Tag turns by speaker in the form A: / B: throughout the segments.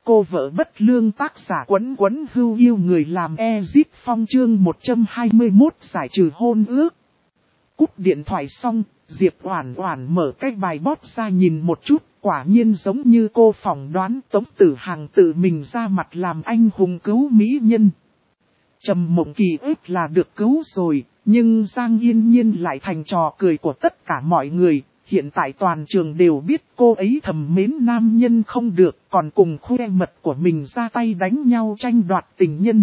A: Cô vợ bất lương tác giả Quấn Quấn Hưu yêu người làm Exit Phong chương 121 giải trừ hôn ước. Cúp điện thoại xong, Diệp Oản Oản mở cái bài bót ra nhìn một chút, quả nhiên giống như cô phỏng đoán, Tống Tử Hằng tự mình ra mặt làm anh hùng cứu mỹ nhân. Trầm Mộng Kỳ ếp là được cứu rồi, nhưng Giang Yên Nhiên lại thành trò cười của tất cả mọi người. Hiện tại toàn trường đều biết cô ấy thầm mến nam nhân không được, còn cùng khoe mật của mình ra tay đánh nhau tranh đoạt tình nhân.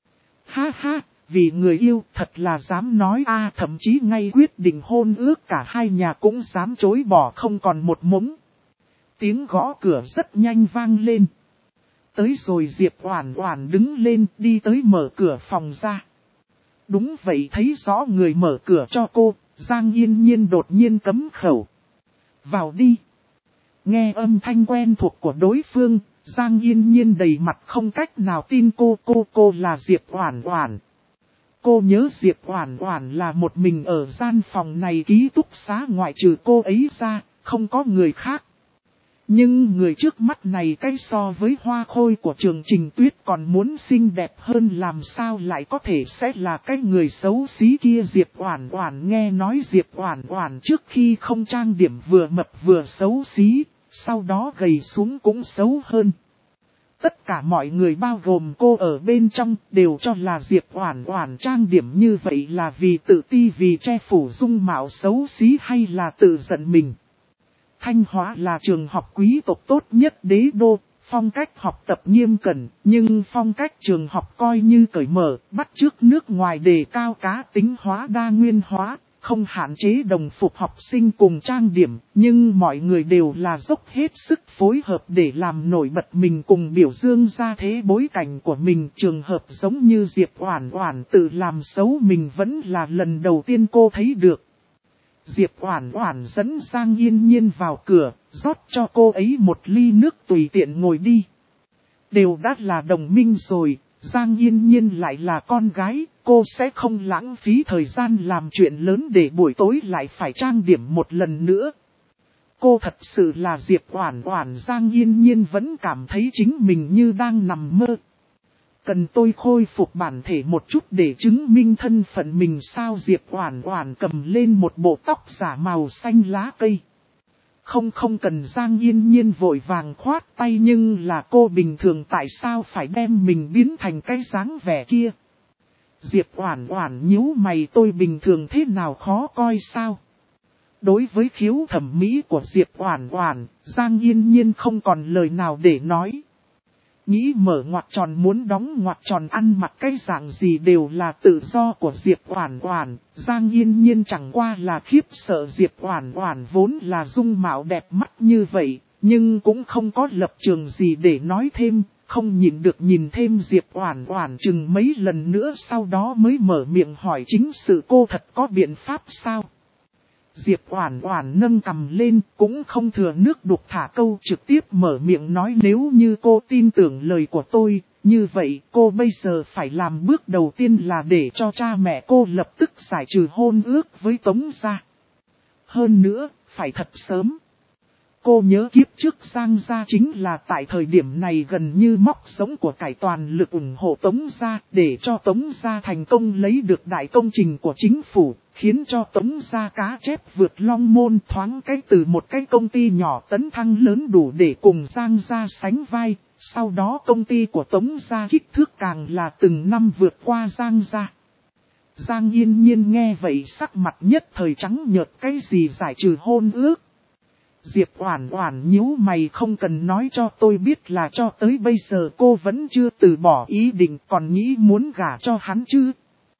A: Ha ha, vì người yêu thật là dám nói a, thậm chí ngay quyết định hôn ước cả hai nhà cũng dám chối bỏ không còn một mống. Tiếng gõ cửa rất nhanh vang lên. Tới rồi Diệp Oản Oản đứng lên đi tới mở cửa phòng ra. Đúng vậy, thấy rõ người mở cửa cho cô, Giang Yên Nhiên đột nhiên cấm khẩu. Vào đi. Nghe âm thanh quen thuộc của đối phương, Giang Yên Nhiên đầy mặt không cách nào tin cô là Diệp Oản Oản. Cô nhớ Diệp Oản Oản là một mình ở gian phòng này ký túc xá, ngoại trừ cô ấy ra, không có người khác. Nhưng người trước mắt này cái so với hoa khôi của Trường Trình Tuyết còn muốn xinh đẹp hơn, làm sao lại có thể sẽ là cái người xấu xí kia. Diệp Oản Oản nghe nói Diệp Oản Oản trước khi không trang điểm vừa mập vừa xấu xí, sau đó gầy xuống cũng xấu hơn. Tất cả mọi người bao gồm cô ở bên trong đều cho là Diệp Oản Oản trang điểm như vậy là vì tự ti, vì che phủ dung mạo xấu xí, hay là tự giận mình. Thanh Hóa là trường học quý tộc tốt nhất đế đô, phong cách học tập nghiêm cẩn, nhưng phong cách trường học coi như cởi mở, bắt chước nước ngoài, đề cao cá tính hóa, đa nguyên hóa, không hạn chế đồng phục học sinh cùng trang điểm, nhưng mọi người đều là dốc hết sức phối hợp để làm nổi bật mình cùng biểu dương ra thế bối cảnh của mình. Trường hợp giống như Diệp Oản Oản tự làm xấu mình vẫn là lần đầu tiên cô thấy được. Diệp Oản Oản dẫn Giang Yên Nhiên vào cửa, rót cho cô ấy một ly nước tùy tiện ngồi đi. Đều đã là đồng minh rồi, Giang Yên Nhiên lại là con gái, cô sẽ không lãng phí thời gian làm chuyện lớn để buổi tối lại phải trang điểm một lần nữa. Cô thật sự là Diệp Oản Oản. Giang Yên Nhiên vẫn cảm thấy chính mình như đang nằm mơ. Cần tôi khôi phục bản thể một chút để chứng minh thân phận mình sao? Diệp Oản Oản cầm lên một bộ tóc giả màu xanh lá cây. Không cần. Giang Yên Nhiên vội vàng khoát tay, nhưng là cô bình thường tại sao phải đem mình biến thành cái dáng vẻ kia? Diệp Oản Oản nhíu mày, tôi bình thường thế nào khó coi sao? Đối với khiếu thẩm mỹ của Diệp Oản Oản, Giang Yên Nhiên không còn lời nào để nói. Nghĩ mở ngoặc tròn muốn đóng ngoặc tròn, ăn mặc cái dạng gì đều là tự do của Diệp Oản Oản. Giang Yên Nhiên chẳng qua là khiếp sợ Diệp Oản Oản vốn là dung mạo đẹp mắt như vậy, nhưng cũng không có lập trường gì để nói thêm, không nhịn được nhìn thêm Diệp Oản Oản chừng mấy lần nữa, sau đó mới mở miệng hỏi chính sự. Cô thật có biện pháp sao? Diệp Oản Oản nâng cằm lên, cũng không thừa nước đục thả câu, trực tiếp mở miệng nói, nếu như cô tin tưởng lời của tôi, như vậy cô bây giờ phải làm bước đầu tiên là để cho cha mẹ cô lập tức giải trừ hôn ước với Tống gia. Hơn nữa, phải thật sớm. Cô nhớ kiếp trước Giang gia chính là tại thời điểm này gần như móc sống của cải toàn lực ủng hộ Tống gia, để cho Tống gia thành công lấy được đại công trình của chính phủ, khiến cho Tống gia cá chép vượt long môn, thoáng cái từ một cái công ty nhỏ tấn thăng lớn đủ để cùng Giang gia sánh vai. Sau đó công ty của Tống gia kích thước càng là từng năm vượt qua Giang gia. Giang Yên Nhiên nghe vậy sắc mặt nhất thời trắng nhợt, cái gì giải trừ hôn ước? Diệp Oản Oản nhíu mày, không cần nói cho tôi biết là cho tới bây giờ cô vẫn chưa từ bỏ ý định, còn nghĩ muốn gả cho hắn chứ?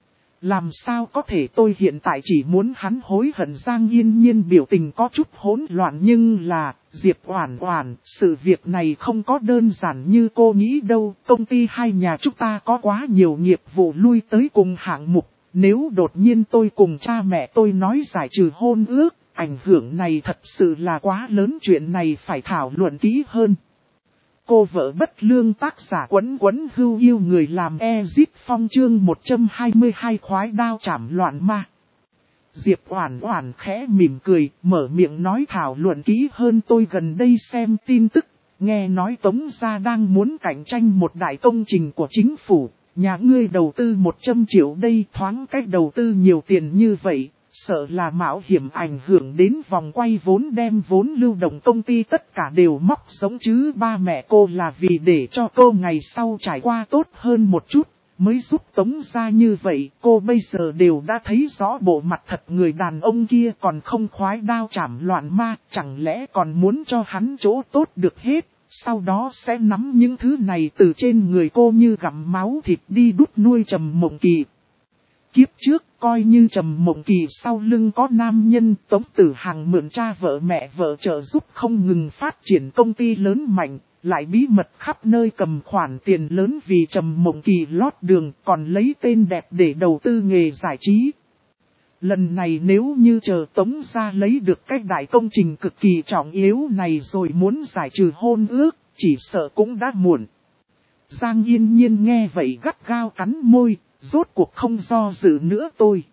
A: Làm sao có thể, tôi hiện tại chỉ muốn hắn hối hận. Giang Yên Nhiên biểu tình có chút hỗn loạn, nhưng là, Diệp Oản Oản, sự việc này không có đơn giản như cô nghĩ đâu. Công ty hai nhà chúng ta có quá nhiều nghiệp vụ lui tới cùng hạng mục, nếu đột nhiên tôi cùng cha mẹ tôi nói giải trừ hôn ước, ảnh hưởng này thật sự là quá lớn, chuyện này phải thảo luận kỹ hơn. Cô vợ bất lương tác giả Quấn Quấn Hưu yêu người làm Exit Phong chương 122 khoái đao chảm loạn ma. Diệp Oản Oản khẽ mỉm cười, mở miệng nói thảo luận kỹ hơn. Tôi gần đây xem tin tức, Nghe nói Tống gia đang muốn cạnh tranh một đại công trình của chính phủ, nhà ngươi đầu tư 100 triệu đây, thoáng cách đầu tư nhiều tiền như vậy, sợ là mạo hiểm ảnh hưởng đến vòng quay vốn, đem vốn lưu động công ty tất cả đều móc sống chứ. Ba mẹ cô là vì để cho cô ngày sau trải qua tốt hơn một chút, mới giúp Tống gia như vậy. Cô bây giờ đều đã thấy rõ bộ mặt thật người đàn ông kia, còn không khoái đao chảm loạn ma, chẳng lẽ còn muốn cho hắn chỗ tốt được hết, sau đó sẽ nắm những thứ này từ trên người cô như gặm máu thịt đi đút nuôi Trầm Mộng Kỳ. Kiếp trước, coi như Trầm Mộng Kỳ sau lưng có nam nhân, Tống Tử Hằng mượn cha vợ mẹ vợ trợ giúp không ngừng phát triển công ty lớn mạnh, lại bí mật khắp nơi cầm khoản tiền lớn vì Trầm Mộng Kỳ lót đường, còn lấy tên đẹp để đầu tư nghề giải trí. Lần này nếu như chờ Tống gia lấy được cái đại công trình cực kỳ trọng yếu này rồi muốn giải trừ hôn ước, chỉ sợ cũng đã muộn. Giang Yên Nhiên nghe vậy gắt gao cắn môi, rốt cuộc không do dự nữa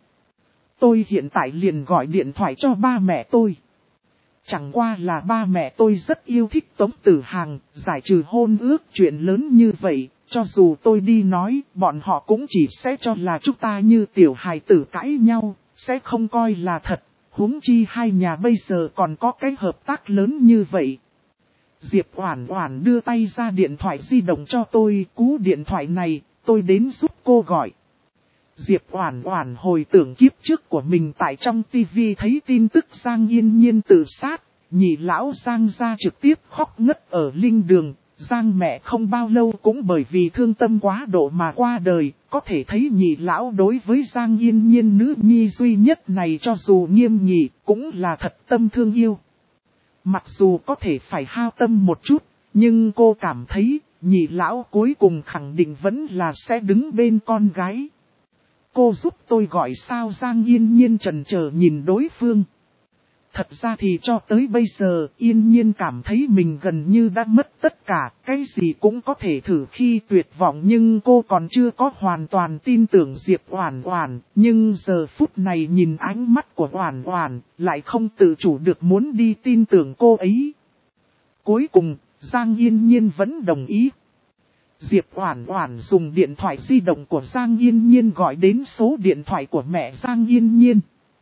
A: tôi hiện tại liền gọi điện thoại cho ba mẹ tôi. Chẳng qua là ba mẹ tôi rất yêu thích Tống Tử Hằng, giải trừ hôn ước chuyện lớn như vậy, cho dù tôi đi nói, bọn họ cũng chỉ sẽ cho là chúng ta như tiểu hài tử cãi nhau, sẽ không coi là thật, huống chi hai nhà bây giờ còn có cái hợp tác lớn như vậy. Diệp Oản Oản đưa tay ra điện thoại di động cho tôi, cú điện thoại này, tôi đến giúp cô gọi. Diệp Oản Oản hồi tưởng kiếp trước của mình tại trong TV thấy tin tức Giang Yên Nhiên tự sát, nhị lão Giang gia trực tiếp khóc ngất ở linh đường, Giang mẹ không bao lâu cũng bởi vì thương tâm quá độ mà qua đời, có thể thấy nhị lão đối với Giang Yên Nhiên nữ nhi duy nhất này cho dù nghiêm nghị cũng là thật tâm thương yêu. Mặc dù có thể phải hao tâm một chút, nhưng cô cảm thấy nhị lão cuối cùng khẳng định vẫn là sẽ đứng bên con gái. Cô giúp tôi gọi sao? Giang Yên Nhiên chần chờ nhìn đối phương. Thật ra thì cho tới bây giờ, Yên Nhiên cảm thấy mình gần như đã mất tất cả, cái gì cũng có thể thử khi tuyệt vọng, nhưng cô còn chưa có hoàn toàn tin tưởng Diệp Oản Oản, nhưng giờ phút này nhìn ánh mắt của Oản Oản, lại không tự chủ được muốn đi tin tưởng cô ấy. Cuối cùng, Giang Yên Nhiên vẫn đồng ý. Diệp Oản Oản dùng điện thoại di động của Giang Yên Nhiên gọi đến số điện thoại của mẹ Giang Yên Nhiên.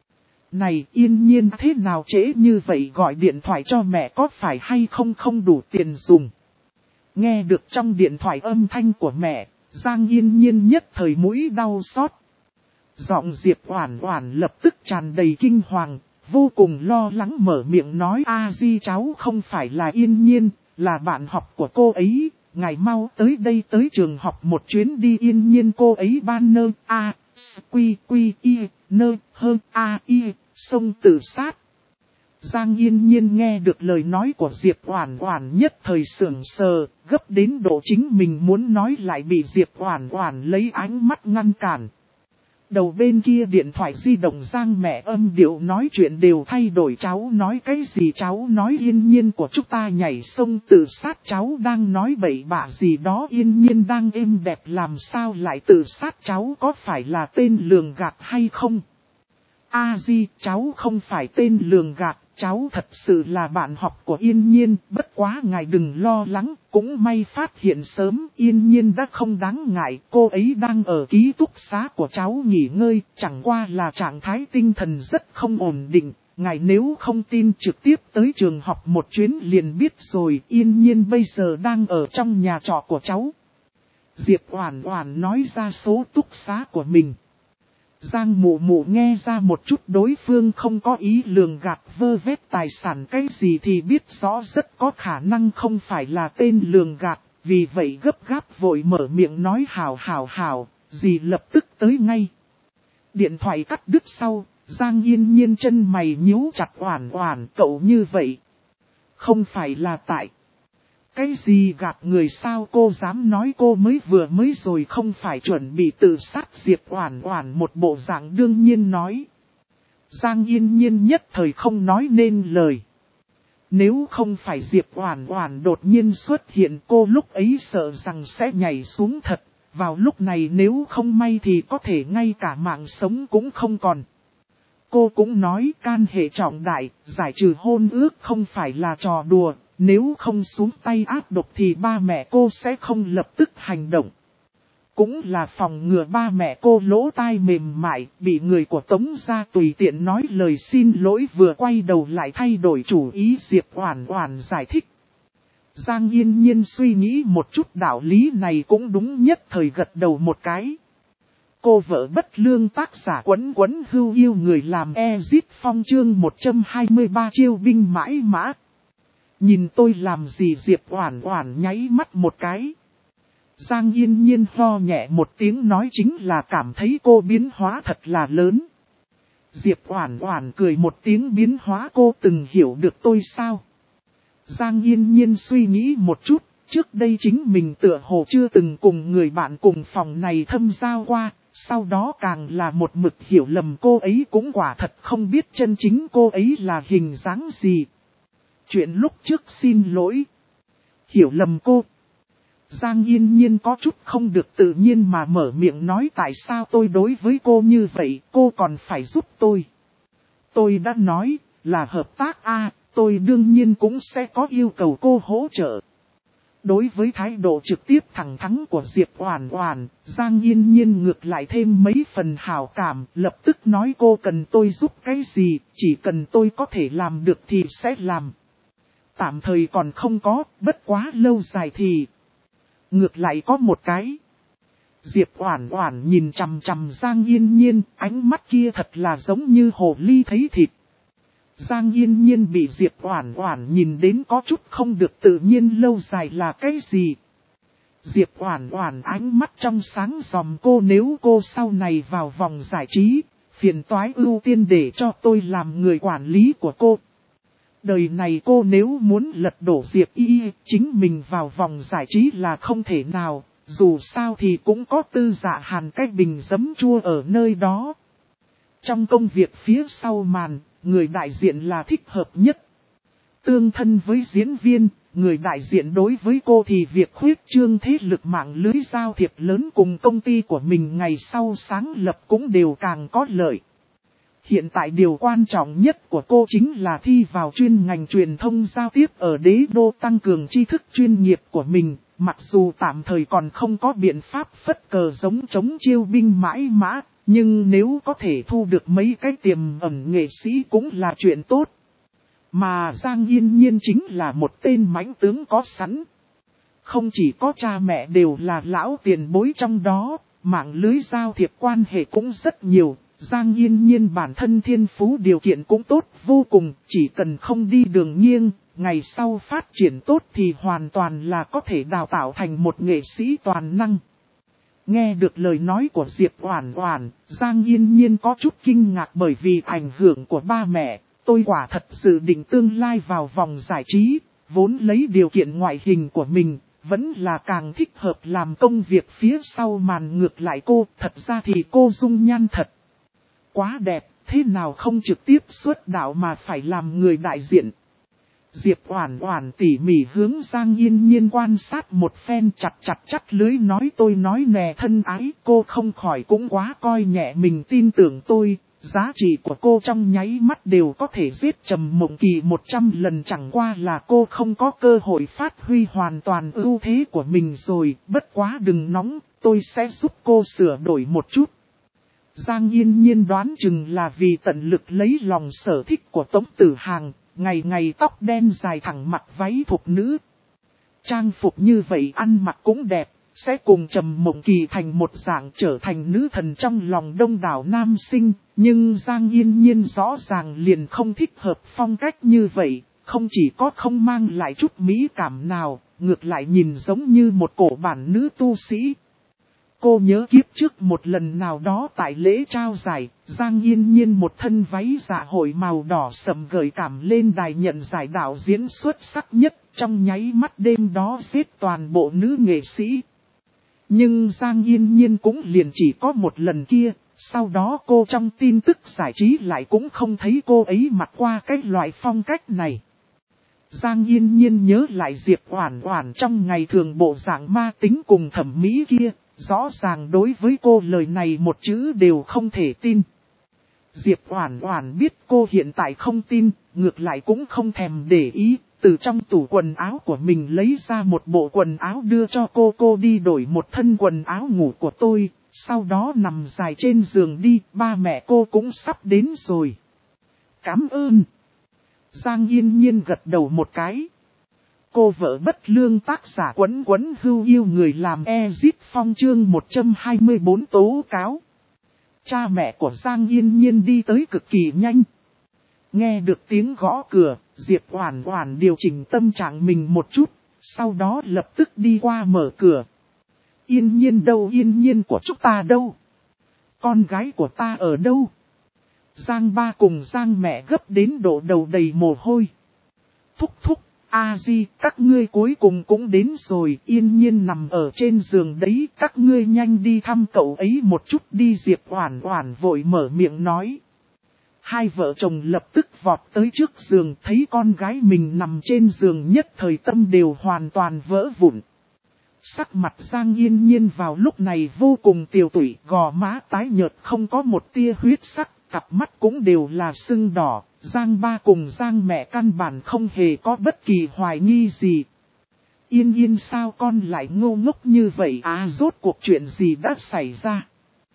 A: Này Yên Nhiên, thế nào trễ như vậy gọi điện thoại cho mẹ có phải hay không đủ tiền dùng? Nghe được trong điện thoại âm thanh của mẹ, Giang Yên Nhiên nhất thời mũi đau xót. Giọng Diệp Oản Oản lập tức tràn đầy kinh hoàng, vô cùng lo lắng mở miệng nói: "A Di, cháu không phải là Yên Nhiên, là bạn học của cô ấy, ngài mau tới đây tới trường học một chuyến đi." Yên Nhiên cô ấy ban nơ a quy quy y nơ hơn a y xông tự sát. Giang Yên Nhiên nghe được lời nói của Diệp Oản Oản nhất thời sững sờ, gấp đến độ chính mình muốn nói lại bị Diệp Oản Oản lấy ánh mắt ngăn cản. Đầu bên kia điện thoại di động Giang mẹ âm điệu nói chuyện đều thay đổi. Cháu nói cái gì? Cháu nói Yên Nhiên của chúng ta nhảy sông tự sát. Cháu đang nói bậy bạ gì đó? Yên Nhiên đang êm đẹp làm sao lại tự sát? Cháu có phải là tên lường gạt hay không? A Di, cháu không phải tên lường gạt, cháu thật sự là bạn học của Yên Nhiên, bất quá ngài đừng lo lắng, cũng may phát hiện sớm, Yên Nhiên đã không đáng ngại, cô ấy đang ở ký túc xá của cháu nghỉ ngơi, chẳng qua là trạng thái tinh thần rất không ổn định, ngài nếu không tin trực tiếp tới trường học một chuyến liền biết rồi. Yên Nhiên bây giờ đang ở trong nhà trọ của cháu. Diệp Oản Oản nói ra số túc xá của mình. Giang Mụ Mụ nghe ra một chút đối phương không có ý lường gạt vơ vét tài sản cái gì thì biết rõ rất có khả năng không phải là tên lường gạt, vì vậy gấp gáp vội mở miệng nói: hảo, dì lập tức tới ngay. Điện thoại cắt đứt sau, Giang Yên Nhiên chân mày nhíu chặt. Oản Oản, cậu như vậy không phải là tại cái gì gạt người sao? Cô dám nói cô vừa mới rồi không phải chuẩn bị tự sát? Diệp Oản Oản một bộ dạng đương nhiên nói. Giang Yên Nhiên nhất thời không nói nên lời. Nếu không phải Diệp Oản Oản đột nhiên xuất hiện, cô lúc ấy sợ rằng sẽ nhảy xuống thật. Vào lúc này nếu không may thì có thể ngay cả mạng sống cũng không còn. Cô cũng nói can hệ trọng đại, giải trừ hôn ước không phải là trò đùa, nếu không xuống tay áp độc thì ba mẹ cô sẽ không lập tức hành động. Cũng là phòng ngừa ba mẹ cô lỗ tai mềm mại, bị người của Tống gia tùy tiện nói lời xin lỗi vừa quay đầu lại thay đổi chủ ý. Diệp Oản Oản giải thích. Giang Yên Nhiên suy nghĩ một chút đạo lý này cũng đúng, nhất thời gật đầu một cái. Cô vợ bất lương tác giả Quấn Quấn Hưu yêu người làm Ezit Phong chương 123 chiêu binh mãi mã. Nhìn tôi làm gì? Diệp Oản Oản nháy mắt một cái. Giang Yên Nhiên ho nhẹ một tiếng nói chính là cảm thấy cô biến hóa thật là lớn. Diệp Oản Oản cười một tiếng, biến hóa cô từng hiểu được tôi sao? Giang Yên Nhiên suy nghĩ một chút, trước đây chính mình tựa hồ chưa từng cùng người bạn cùng phòng này thâm giao qua, sau đó càng là một mực hiểu lầm cô ấy, cũng quả thật không biết chân chính cô ấy là hình dáng gì. Chuyện lúc trước xin lỗi. Hiểu lầm cô. Giang Yên Nhiên có chút không được tự nhiên mà mở miệng nói, tại sao tôi đối với cô như vậy, cô còn phải giúp tôi. Tôi đã nói là hợp tác tôi đương nhiên cũng sẽ có yêu cầu cô hỗ trợ. Đối với thái độ trực tiếp thẳng thắn của Diệp Oản Oản, Giang Yên Nhiên ngược lại thêm mấy phần hảo cảm, lập tức nói cô cần tôi giúp cái gì, chỉ cần tôi có thể làm được thì sẽ làm. Tạm thời còn không có, bất quá lâu dài thì ngược lại có một cái. Diệp Oản Oản nhìn chằm chằm Giang Yên Nhiên, ánh mắt kia thật là giống như hồ ly thấy thịt. Giang Yên Nhiên bị Diệp Oản Oản nhìn đến có chút không được tự nhiên, lâu dài là cái gì? Diệp Oản Oản ánh mắt trong sáng dòm cô, nếu cô sau này vào vòng giải trí, phiền toái ưu tiên để cho tôi làm người quản lý của cô. Đời này cô nếu muốn lật đổ Diệp Y, chính mình vào vòng giải trí là không thể nào, dù sao thì cũng có Tư Dạ Hàn cái bình giấm chua ở nơi đó. Trong công việc phía sau màn, người đại diện là thích hợp nhất. Tương thân với diễn viên, người đại diện đối với cô thì việc khuyết trương thế lực mạng lưới giao thiệp lớn cùng công ty của mình ngày sau sáng lập cũng đều càng có lợi. Hiện tại điều quan trọng nhất của cô chính là thi vào chuyên ngành truyền thông giao tiếp ở Đế Đô, tăng cường tri thức chuyên nghiệp của mình, mặc dù tạm thời còn không có biện pháp phất cờ giống chống chiêu binh mãi mã, nhưng nếu có thể thu được mấy cái tiềm ẩn nghệ sĩ cũng là chuyện tốt. Mà Giang Yên Nhiên chính là một tên mãnh tướng có sẵn. Không chỉ có cha mẹ đều là lão tiền bối trong đó, mạng lưới giao thiệp quan hệ cũng rất nhiều. Giang Yên Nhiên bản thân thiên phú điều kiện cũng tốt vô cùng, chỉ cần không đi đường nghiêng, ngày sau phát triển tốt thì hoàn toàn là có thể đào tạo thành một nghệ sĩ toàn năng. Nghe được lời nói của Diệp Oản Oản, Giang Yên Nhiên có chút kinh ngạc, bởi vì ảnh hưởng của ba mẹ, tôi quả thật dự định tương lai vào vòng giải trí, vốn lấy điều kiện ngoại hình của mình, vẫn là càng thích hợp làm công việc phía sau màn. Ngược lại cô, thật ra thì cô dung nhan thật quá đẹp, thế nào không trực tiếp xuất đạo mà phải làm người đại diện. Diệp Oản Oản tỉ mỉ hướng Giang Yên Nhiên quan sát một phen, chặt lưới nói, tôi nói nè thân ái, cô không khỏi cũng quá coi nhẹ mình, tin tưởng tôi, giá trị của cô trong nháy mắt đều có thể giết Trầm Mộng Kỳ 100 lần, chẳng qua là cô không có cơ hội phát huy hoàn toàn ưu thế của mình rồi, bất quá đừng nóng, tôi sẽ giúp cô sửa đổi một chút. Giang Yên Nhiên đoán chừng là vì tận lực lấy lòng sở thích của Tống Tử Hàng, ngày ngày tóc đen dài thẳng mặc váy thục nữ. Trang phục như vậy ăn mặc cũng đẹp, sẽ cùng Trầm Mộng Kỳ thành một dạng, trở thành nữ thần trong lòng đông đảo nam sinh. Nhưng Giang Yên Nhiên rõ ràng liền không thích hợp phong cách như vậy, không chỉ có không mang lại chút mỹ cảm nào, ngược lại nhìn giống như một cổ bản nữ tu sĩ. Cô nhớ kiếp trước một lần nào đó tại lễ trao giải, Giang Yên Nhiên một thân váy dạ hội màu đỏ sẫm gợi cảm lên đài nhận giải đạo diễn xuất sắc nhất, trong nháy mắt đêm đó xếp toàn bộ nữ nghệ sĩ. Nhưng Giang Yên Nhiên cũng liền chỉ có một lần kia, sau đó cô trong tin tức giải trí lại cũng không thấy cô ấy mặc qua cái loại phong cách này. Giang Yên Nhiên nhớ lại Diệp Oản Oản trong ngày thường bộ dạng ma tính cùng thẩm mỹ kia. Rõ ràng đối với cô lời này một chữ đều không thể tin. Diệp Oản Oản biết cô hiện tại không tin, ngược lại cũng không thèm để ý, từ trong tủ quần áo của mình lấy ra một bộ quần áo đưa cho cô đi đổi một thân quần áo ngủ của tôi, sau đó nằm dài trên giường đi, ba mẹ cô cũng sắp đến rồi. Cảm ơn. Giang Yên Nhiên gật đầu một cái. Cô vợ bất lương tác giả Quấn Quấn Hưu yêu người làm Ezit Phong chương 124 tố cáo. Cha mẹ của Giang Yên Nhiên đi tới cực kỳ nhanh. Nghe được tiếng gõ cửa, Diệp Oản Oản điều chỉnh tâm trạng mình một chút, sau đó lập tức đi qua mở cửa. Yên Nhiên đâu, Yên Nhiên của chúng ta đâu? Con gái của ta ở đâu? Giang ba cùng Giang mẹ gấp đến độ đầu đầy mồ hôi. Thúc thúc, A Di, các ngươi cuối cùng cũng đến rồi, Yên Nhiên nằm ở trên giường đấy, các ngươi nhanh đi thăm cậu ấy một chút đi. Diệp Oản Oản vội mở miệng nói. Hai vợ chồng lập tức vọt tới trước giường, thấy con gái mình nằm trên giường nhất thời tâm đều hoàn toàn vỡ vụn. Sắc mặt Giang Yên Nhiên vào lúc này vô cùng tiều tụy, gò má tái nhợt không có một tia huyết sắc, cặp mắt cũng đều là sưng đỏ. Giang ba cùng Giang mẹ căn bản không hề có bất kỳ hoài nghi gì. Yên Yên sao con lại ngô ngốc như vậy à, rốt cuộc chuyện gì đã xảy ra?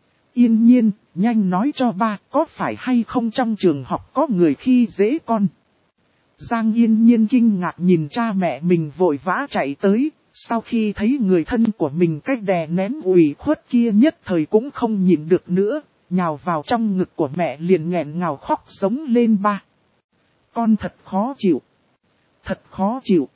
A: Yên Nhiên, nhanh nói cho ba, có phải hay không trong trường học có người khi dễ con? Giang Yên Nhiên kinh ngạc nhìn cha mẹ mình vội vã chạy tới, sau khi thấy người thân của mình cách đè nén ủy khuất kia nhất thời cũng không nhịn được nữa, nhào vào trong ngực của mẹ liền nghẹn ngào khóc giống lên ba. Con thật khó chịu. Thật khó chịu.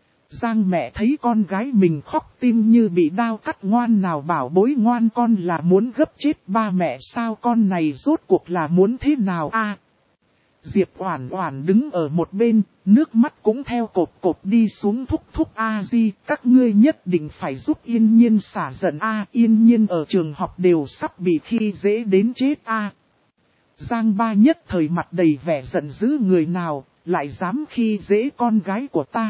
A: Giang mẹ thấy con gái mình khóc tim như bị đao cắt, ngoan nào bảo bối ngoan, con là muốn gấp chết ba mẹ sao, con này rốt cuộc là muốn thế nào a? Diệp Oản Oản đứng ở một bên, nước mắt cũng theo cột cột đi xuống. Thúc thúc A Di, các ngươi nhất định phải giúp Yên Nhiên xả giận a, Yên Nhiên ở trường học đều sắp bị khi dễ đến chết a. Giang ba nhất thời mặt đầy vẻ giận dữ, người nào lại dám khi dễ con gái của ta?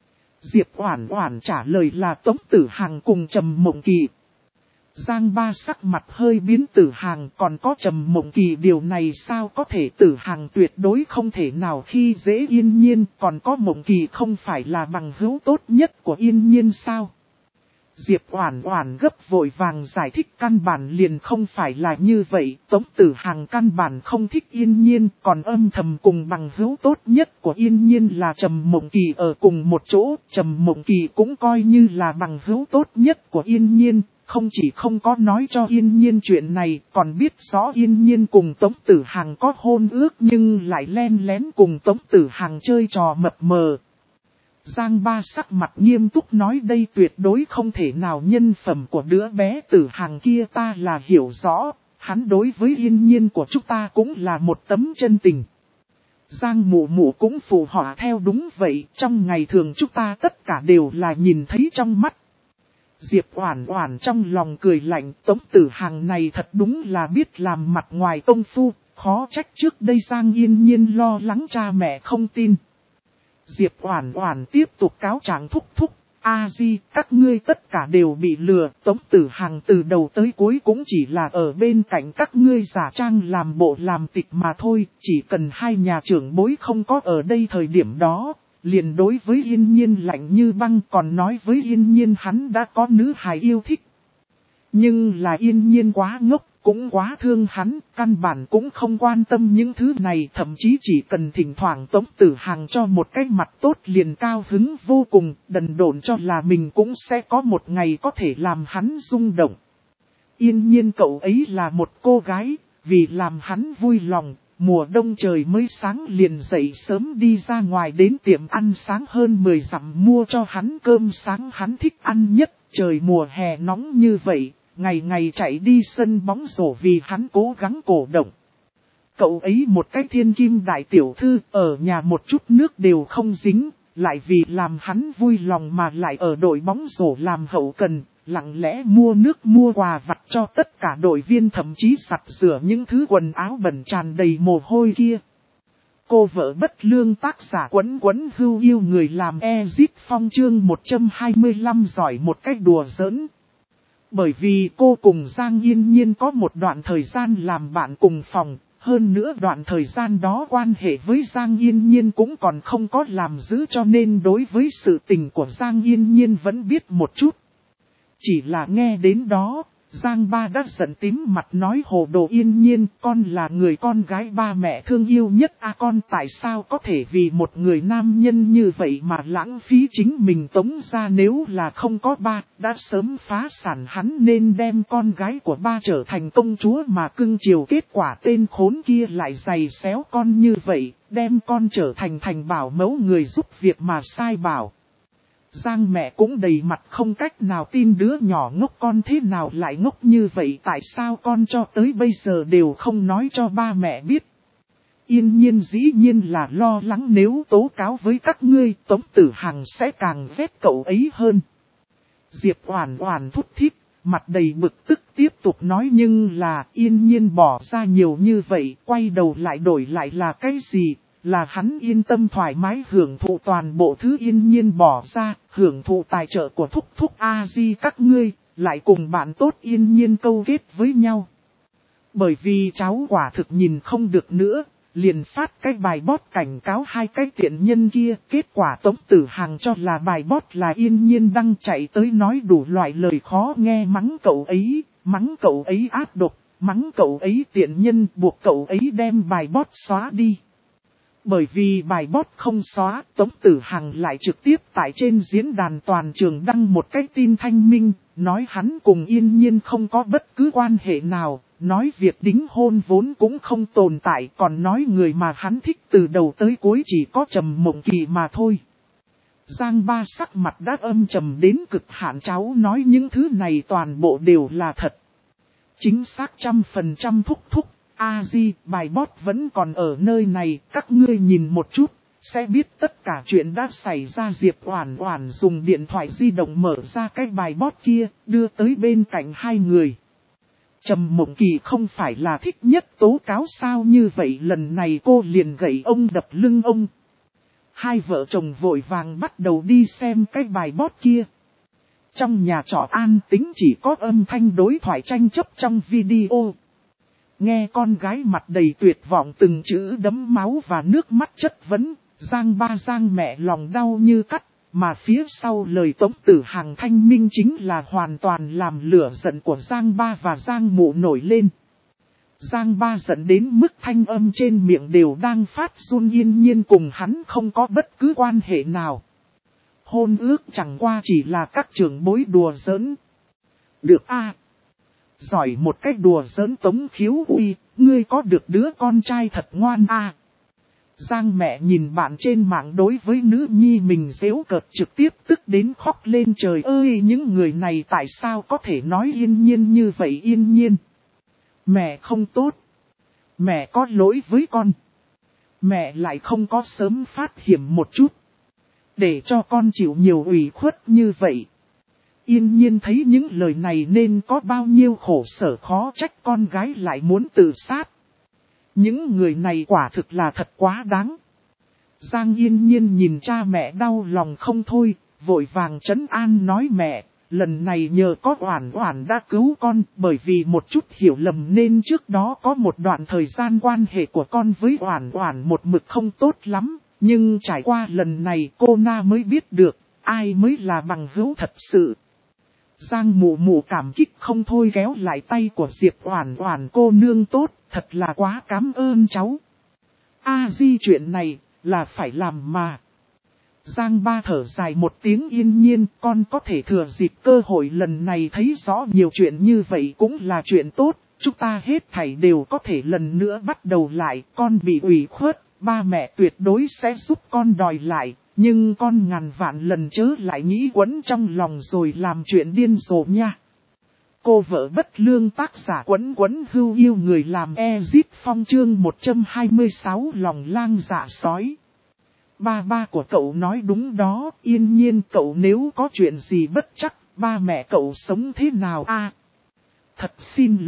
A: Diệp Oản Oản trả lời là Tống Tử Hằng cùng Trầm Mộng Kỳ. Giang ba sắc mặt hơi biến, Tử Hằng còn có Trầm Mộng Kỳ, điều này sao có thể, Tử Hằng tuyệt đối không thể nào khi dễ Yên Nhiên, còn có Mộng Kỳ không phải là bằng hữu tốt nhất của Yên Nhiên sao? Diệp Oản Oản gấp vội vàng giải thích căn bản liền không phải là như vậy, Tống Tử Hằng căn bản không thích Yên Nhiên, còn âm thầm cùng bằng hữu tốt nhất của Yên Nhiên là Trầm Mộng Kỳ ở cùng một chỗ, Trầm Mộng Kỳ cũng coi như là bằng hữu tốt nhất của Yên Nhiên, không chỉ không có nói cho Yên Nhiên chuyện này, còn biết rõ Yên Nhiên cùng Tống Tử Hằng có hôn ước nhưng lại len lén cùng Tống Tử Hằng chơi trò mập mờ. Giang ba sắc mặt nghiêm túc nói đây tuyệt đối không thể nào, nhân phẩm của đứa bé Tử Hằng kia ta là hiểu rõ, hắn đối với Yên Nhiên của chúng ta cũng là một tấm chân tình. Giang mụ mụ cũng phụ họa theo, đúng vậy, trong ngày thường chúng ta tất cả đều là nhìn thấy trong mắt. Diệp Oản Oản trong lòng cười lạnh, Tống Tử Hằng này thật đúng là biết làm mặt ngoài công phu, khó trách trước đây Giang Yên Nhiên lo lắng cha mẹ không tin. Diệp Oản Oản tiếp tục cáo trạng, thúc thúc, A Di, các ngươi tất cả đều bị lừa, Tống Tử Hằng từ đầu tới cuối cũng chỉ là ở bên cạnh các ngươi giả trang làm bộ làm tịch mà thôi, chỉ cần hai nhà trưởng bối không có ở đây thời điểm đó, liền đối với Yên Nhiên lạnh như băng, còn nói với Yên Nhiên hắn đã có nữ hài yêu thích. Nhưng là Yên Nhiên quá ngốc, cũng quá thương hắn, căn bản cũng không quan tâm những thứ này, thậm chí chỉ cần thỉnh thoảng Tống Tử Hằng cho một cái mặt tốt liền cao hứng vô cùng, đần độn cho là mình cũng sẽ có một ngày có thể làm hắn rung động. Yên Nhiên cậu ấy là một cô gái, vì làm hắn vui lòng, mùa đông trời mới sáng liền dậy sớm đi ra ngoài đến tiệm ăn sáng hơn 10 dặm mua cho hắn cơm sáng hắn thích ăn nhất, trời mùa hè nóng như vậy. Ngày ngày chạy đi sân bóng rổ vì hắn cố gắng cổ động. Cậu ấy một cái thiên kim đại tiểu thư, ở nhà một chút nước đều không dính, lại vì làm hắn vui lòng mà lại ở đội bóng rổ làm hậu cần, lặng lẽ mua nước mua quà vặt cho tất cả đội viên, thậm chí giặt rửa những thứ quần áo bẩn tràn đầy mồ hôi kia. Cô vợ bất lương tác giả Quấn Quấn Hưu yêu người làm Ezit Phong chương 125 giỏi một cách đùa giỡn. Bởi vì cô cùng Giang Yên Nhiên có một đoạn thời gian làm bạn cùng phòng, Hơn nữa đoạn thời gian đó quan hệ với Giang Yên Nhiên cũng còn không có làm giữ, cho nên đối với sự tình của Giang Yên Nhiên vẫn biết một chút. Chỉ là nghe đến đó, Giang ba đã giận tím mặt nói hồ đồ Yên Nhiên, con là người con gái ba mẹ thương yêu nhất con tại sao có thể vì một người nam nhân như vậy mà lãng phí chính mình tống ra, nếu là không có ba, đã sớm phá sản, hắn nên đem con gái của ba trở thành công chúa mà cưng chiều, kết quả tên khốn kia lại giày xéo con như vậy, đem con trở thành bảo mẫu người giúp việc mà sai bảo. Giang mẹ cũng đầy mặt không cách nào tin, đứa nhỏ ngốc con thế nào lại ngốc như vậy, tại sao con cho tới bây giờ đều không nói cho ba mẹ biết. Yên Nhiên dĩ nhiên là lo lắng nếu tố cáo với các ngươi, Tống Tử Hằng sẽ càng ghét cậu ấy hơn. Diệp Oản Oản thút thít, mặt đầy bực tức tiếp tục nói, nhưng là Yên Nhiên bỏ ra nhiều như vậy, quay đầu lại đổi lại là cái gì? Là hắn yên tâm thoải mái hưởng thụ toàn bộ thứ Yên Nhiên bỏ ra, hưởng thụ tài trợ của thúc thúc A-di các ngươi, lại cùng bạn tốt Yên Nhiên câu kết với nhau. Bởi vì cháu quả thực nhìn không được nữa, liền phát cái bài bót cảnh cáo hai cái tiện nhân kia, kết quả Tống Tử Hằng cho là bài bót là Yên Nhiên đăng, chạy tới nói đủ loại lời khó nghe, mắng cậu ấy ác độc, mắng cậu ấy tiện nhân, buộc cậu ấy đem bài bót xóa đi. Bởi vì bài bót không xóa, Tống Tử Hằng lại trực tiếp tại trên diễn đàn toàn trường đăng một cái tin thanh minh, nói hắn cùng Yên Nhiên không có bất cứ quan hệ nào, nói việc đính hôn vốn cũng không tồn tại, còn nói người mà hắn thích từ đầu tới cuối chỉ có Trầm Mộng Kỳ mà thôi. Giang ba sắc mặt đã âm trầm đến cực hạn, cháu nói những thứ này toàn bộ đều là thật. Chính xác 100% thúc. A-di, bài bót vẫn còn ở nơi này, các ngươi nhìn một chút, sẽ biết tất cả chuyện đã xảy ra. Diệp Oản Oản dùng điện thoại di động mở ra cái bài bót kia, đưa tới bên cạnh hai người. Trầm Mộng Kỳ không phải là thích nhất tố cáo sao, như vậy lần này cô liền gậy ông đập lưng ông. Hai vợ chồng vội vàng bắt đầu đi xem cái bài bót kia. Trong nhà trọ an tĩnh, chỉ có âm thanh đối thoại tranh chấp trong video. Nghe con gái mặt đầy tuyệt vọng từng chữ đẫm máu và nước mắt chất vấn, Giang ba Giang mẹ lòng đau như cắt, mà phía sau lời Tống Tử Hằng thanh minh chính là hoàn toàn làm lửa giận của Giang ba và Giang mụ nổi lên. Giang ba giận đến mức thanh âm trên miệng đều đang phát run, Yên Nhiên cùng hắn không có bất cứ quan hệ nào. Hôn ước chẳng qua chỉ là các trưởng bối đùa giỡn. Được a. Giỏi một cách đùa giỡn Tống Khiếu Uy, ngươi có được đứa con trai thật ngoan a. Giang mẹ nhìn bạn trên mạng đối với nữ nhi mình giễu cợt trực tiếp tức đến khóc lên, trời ơi những người này tại sao có thể nói Yên Nhiên như vậy. Yên Nhiên, mẹ không tốt, mẹ có lỗi với con, mẹ lại không có sớm phát hiện một chút, để cho con chịu nhiều ủy khuất như vậy. Yên Nhiên thấy những lời này nên có bao nhiêu khổ sở, khó trách con gái lại muốn tự sát. Những người này quả thực là thật quá đáng. Giang Yên Nhiên nhìn cha mẹ đau lòng không thôi, vội vàng trấn an nói, mẹ, lần này nhờ có Oản Oản đã cứu con, bởi vì một chút hiểu lầm nên trước đó có một đoạn thời gian quan hệ của con với Oản Oản một mực không tốt lắm, nhưng trải qua lần này cô Na mới biết được, ai mới là bằng hữu thật sự. Giang mụ mụ cảm kích không thôi, kéo lại tay của Diệp Oản Oản, cô nương tốt, thật là quá cảm ơn cháu. A-di chuyện này, là phải làm mà. Giang ba thở dài một tiếng, Yên Nhiên, con có thể thừa dịp cơ hội lần này thấy rõ nhiều chuyện như vậy cũng là chuyện tốt, chúng ta hết thảy đều có thể lần nữa bắt đầu lại, con bị ủy khuất, ba mẹ tuyệt đối sẽ giúp con đòi lại. Nhưng con ngàn vạn lần chớ lại nghĩ quấn trong lòng rồi làm chuyện điên rồ nha. Cô vợ bất lương, tác giả Quấn Hưu yêu người làm Ezip Phong, chương 126 lòng lang dạ sói. Ba của cậu nói đúng đó, Yên Nhiên, cậu nếu có chuyện gì bất chắc, ba mẹ cậu sống thế nào a? Thật xin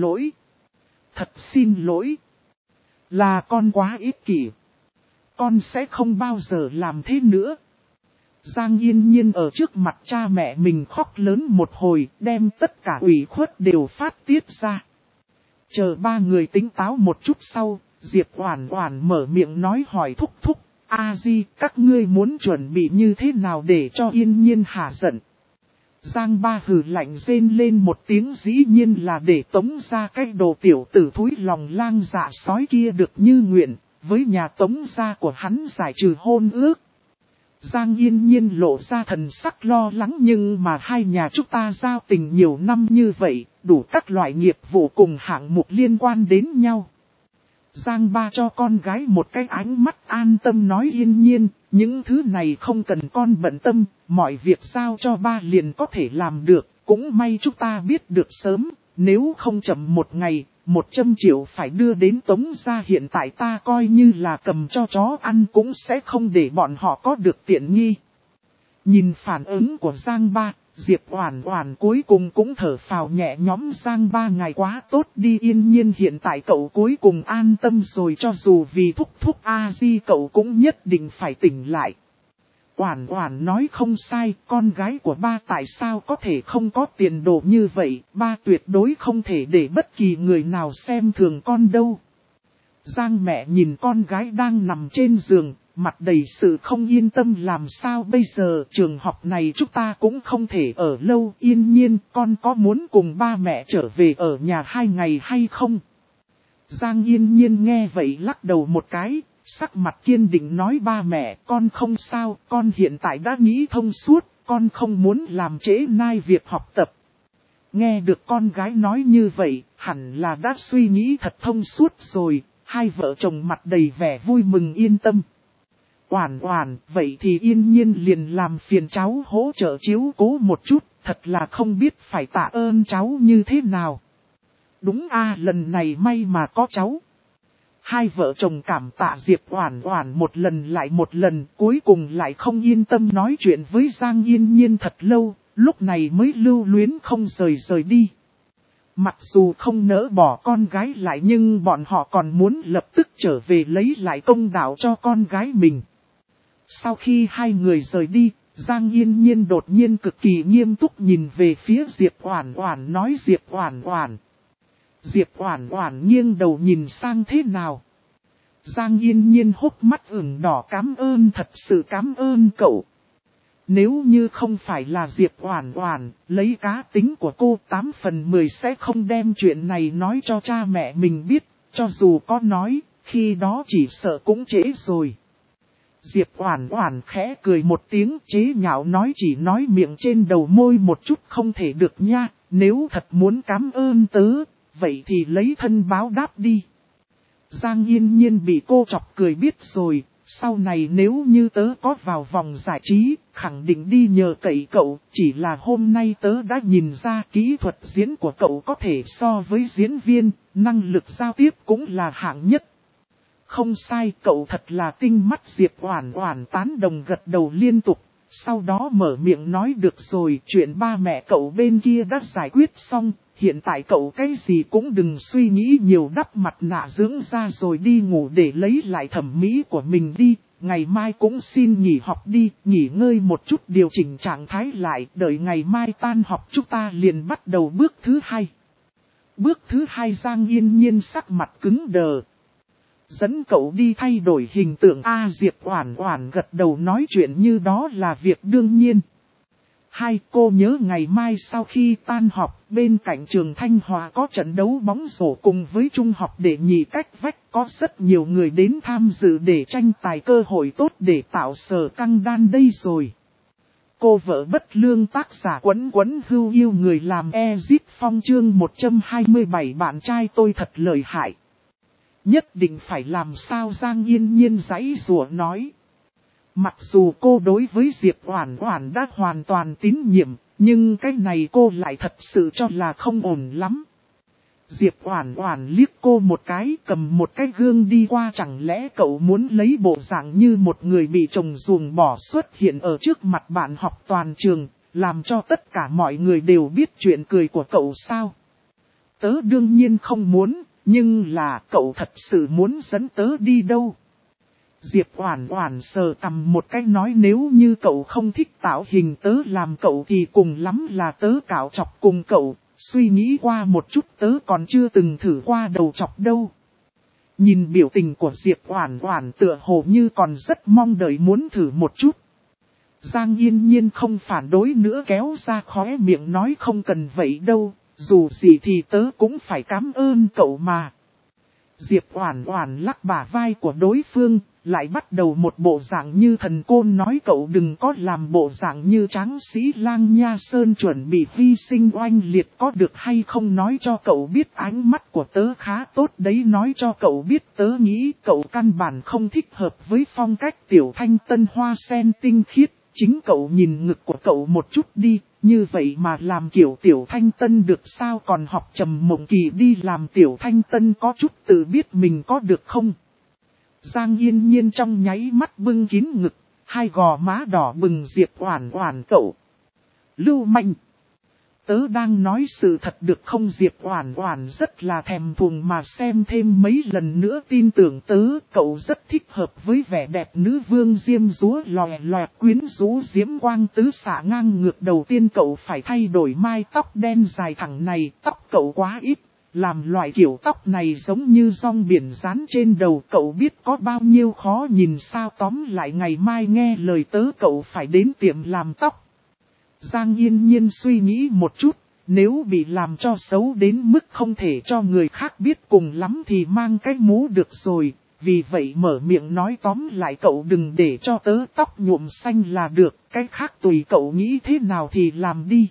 A: lỗi. Là con quá ích kỷ. Con sẽ không bao giờ làm thế nữa. Giang Yên Nhiên ở trước mặt cha mẹ mình khóc lớn một hồi, đem tất cả ủy khuất đều phát tiết ra. Chờ ba người tính táo một chút sau, Diệp Oản Oản mở miệng nói hỏi thúc thúc, A Di, các ngươi muốn chuẩn bị như thế nào để cho Yên Nhiên hạ giận? Giang Ba hừ lạnh rên lên một tiếng, dĩ nhiên là để tống ra cái đồ tiểu tử thúi lòng lang dạ sói kia được như nguyện, với nhà tống gia của hắn giải trừ hôn ước. Giang Yên Nhiên lộ ra thần sắc lo lắng, nhưng mà hai nhà chúng ta giao tình nhiều năm như vậy, đủ các loại nghiệp vụ cùng hạng mục liên quan đến nhau. Giang Ba cho con gái một cái ánh mắt an tâm nói Yên Nhiên, những thứ này không cần con bận tâm, mọi việc giao cho ba liền có thể làm được, cũng may chúng ta biết được sớm, nếu không chậm một ngày, 100 triệu phải đưa đến tống gia, hiện tại ta coi như là cầm cho chó ăn cũng sẽ không để bọn họ có được tiện nghi. Nhìn phản ứng của Giang Ba, Diệp Oản Oản cuối cùng cũng thở phào nhẹ nhõm. Giang Ba ngài quá tốt đi, Yên Nhiên hiện tại cậu cuối cùng an tâm rồi, cho dù vì thúc thúc A Di cậu cũng nhất định phải tỉnh lại. Oản Oản nói không sai, con gái của ba tại sao có thể không có tiền đồ như vậy, ba tuyệt đối không thể để bất kỳ người nào xem thường con đâu. Giang mẹ nhìn con gái đang nằm trên giường, mặt đầy sự không yên tâm, làm sao bây giờ, trường học này chúng ta cũng không thể ở lâu. Yên Nhiên, con có muốn cùng ba mẹ trở về ở nhà 2 ngày hay không? Giang Yên Nhiên nghe vậy lắc đầu một cái, sắc mặt kiên định nói ba mẹ, con không sao, con hiện tại đã nghĩ thông suốt, con không muốn làm trễ nai việc học tập. Nghe được con gái nói như vậy, hẳn là đã suy nghĩ thật thông suốt rồi, hai vợ chồng mặt đầy vẻ vui mừng yên tâm. Oản Oản, vậy thì Yên Nhiên liền làm phiền cháu hỗ trợ chiếu cố một chút, thật là không biết phải tạ ơn cháu như thế nào. Đúng a, lần này may mà có cháu. Hai vợ chồng cảm tạ Diệp Oản Oản một lần lại một lần, cuối cùng lại không yên tâm nói chuyện với Giang Yên Nhiên thật lâu, lúc này mới lưu luyến không rời đi. Mặc dù không nỡ bỏ con gái lại nhưng bọn họ còn muốn lập tức trở về lấy lại công đạo cho con gái mình. Sau khi hai người rời đi, Giang Yên Nhiên đột nhiên cực kỳ nghiêm túc nhìn về phía Diệp Oản Oản nói Diệp Oản Oản. Diệp Oản Oản nghiêng đầu nhìn sang thế nào? Giang Yên Nhiên hốc mắt ửng đỏ, cảm ơn, thật sự cảm ơn cậu. Nếu như không phải là Diệp Oản Oản, lấy cá tính của cô 8 phần 10 sẽ không đem chuyện này nói cho cha mẹ mình biết, cho dù có nói, khi đó chỉ sợ cũng trễ rồi. Diệp Oản Oản khẽ cười một tiếng chế nhạo nói chỉ nói miệng trên đầu môi một chút không thể được nha, nếu thật muốn cảm ơn tớ, vậy thì lấy thân báo đáp đi. Giang Yên Nhiên bị cô chọc cười biết rồi, sau này nếu như tớ có vào vòng giải trí, khẳng định đi nhờ cậy cậu, chỉ là hôm nay tớ đã nhìn ra kỹ thuật diễn của cậu có thể so với diễn viên, năng lực giao tiếp cũng là hạng nhất. Không sai, cậu thật là tinh mắt. Diệp Oản Oản tán đồng gật đầu liên tục, sau đó mở miệng nói được rồi, chuyện ba mẹ cậu bên kia đã giải quyết xong, hiện tại cậu cái gì cũng đừng suy nghĩ nhiều, đắp mặt nạ dưỡng da rồi đi ngủ để lấy lại thẩm mỹ của mình đi, ngày mai cũng xin nghỉ học đi, nghỉ ngơi một chút điều chỉnh trạng thái lại, đợi ngày mai tan học chúng ta liền bắt đầu bước thứ 2. Bước thứ 2 Giang Yên Nhiên sắc mặt cứng đờ. Dẫn cậu đi thay đổi hình tượng A Diệp Oản Oản gật đầu nói chuyện như đó là việc đương nhiên. Hai cô nhớ ngày mai sau khi tan học, bên cạnh trường Thanh Hòa có trận đấu bóng rổ cùng với trung học đệ nhị cách vách, có rất nhiều người đến tham dự để tranh tài, cơ hội tốt để tạo sở căng đan đây rồi. Cô vợ bất lương tác giả Quấn Quấn Hưu yêu người làm Ezip Phong chương 127 bạn trai tôi thật lợi hại. Nhất định phải làm sao Giang Yên Nhiên giãy giụa nói. Mặc dù cô đối với Diệp Oản Oản đã hoàn toàn tín nhiệm, nhưng cái này cô lại thật sự cho là không ổn lắm. Diệp Oản Oản liếc cô một cái, cầm một cái gương đi qua, chẳng lẽ cậu muốn lấy bộ dạng như một người bị chồng ruồng bỏ xuất hiện ở trước mặt bạn học toàn trường, làm cho tất cả mọi người đều biết chuyện cười của cậu sao? Tớ đương nhiên không muốn, nhưng là cậu thật sự muốn dẫn tớ đi đâu? Diệp Oản Oản sờ cằm một cái nói nếu như cậu không thích tạo hình tớ làm cậu thì cùng lắm là tớ cạo chọc cùng cậu, suy nghĩ qua một chút tớ còn chưa từng thử qua đầu chọc đâu. Nhìn biểu tình của Diệp Oản Oản tựa hồ như còn rất mong đợi muốn thử một chút. Giang Yên Nhiên không phản đối nữa, kéo ra khóe miệng nói không cần vậy đâu, dù gì thì tớ cũng phải cảm ơn cậu mà. Diệp Oản Oản lắc bả vai của đối phương, lại bắt đầu một bộ dạng như thần côn nói cậu đừng có làm bộ dạng như tráng sĩ Lang Nha Sơn chuẩn bị hy sinh oanh liệt có được hay không, nói cho cậu biết ánh mắt của tớ khá tốt đấy, nói cho cậu biết tớ nghĩ cậu căn bản không thích hợp với phong cách tiểu thanh tân hoa sen tinh khiết. Chính cậu nhìn ngực của cậu một chút đi, như vậy mà làm kiểu tiểu thanh tân được sao, còn học Trầm Mộng Kỳ đi làm tiểu thanh tân có chút tự biết mình có được không? Giang Yên Nhiên trong nháy mắt bưng kín ngực, hai gò má đỏ bừng. Diệp Oản Oản cậu lưu manh. Tớ đang nói sự thật được không? Diệp Oản Oản rất là thèm thuồng mà xem thêm mấy lần nữa, tin tưởng tớ, cậu rất thích hợp với vẻ đẹp nữ vương diêm dúa lòe loẹt quyến rũ diễm quang tứ xạ ngang ngược. Đầu tiên cậu phải thay đổi mái tóc đen dài thẳng này, tóc cậu quá ít, làm loại kiểu tóc này giống như rong biển dán trên đầu, cậu biết có bao nhiêu khó nhìn sao? Tóm lại ngày mai nghe lời tớ, cậu phải đến tiệm làm tóc. Giang Yên Nhiên suy nghĩ một chút, nếu bị làm cho xấu đến mức không thể cho người khác biết cùng lắm thì mang cái mũ được rồi, vì vậy mở miệng nói tóm lại cậu đừng để cho tớ tóc nhuộm xanh là được, cái khác tùy cậu nghĩ thế nào thì làm đi.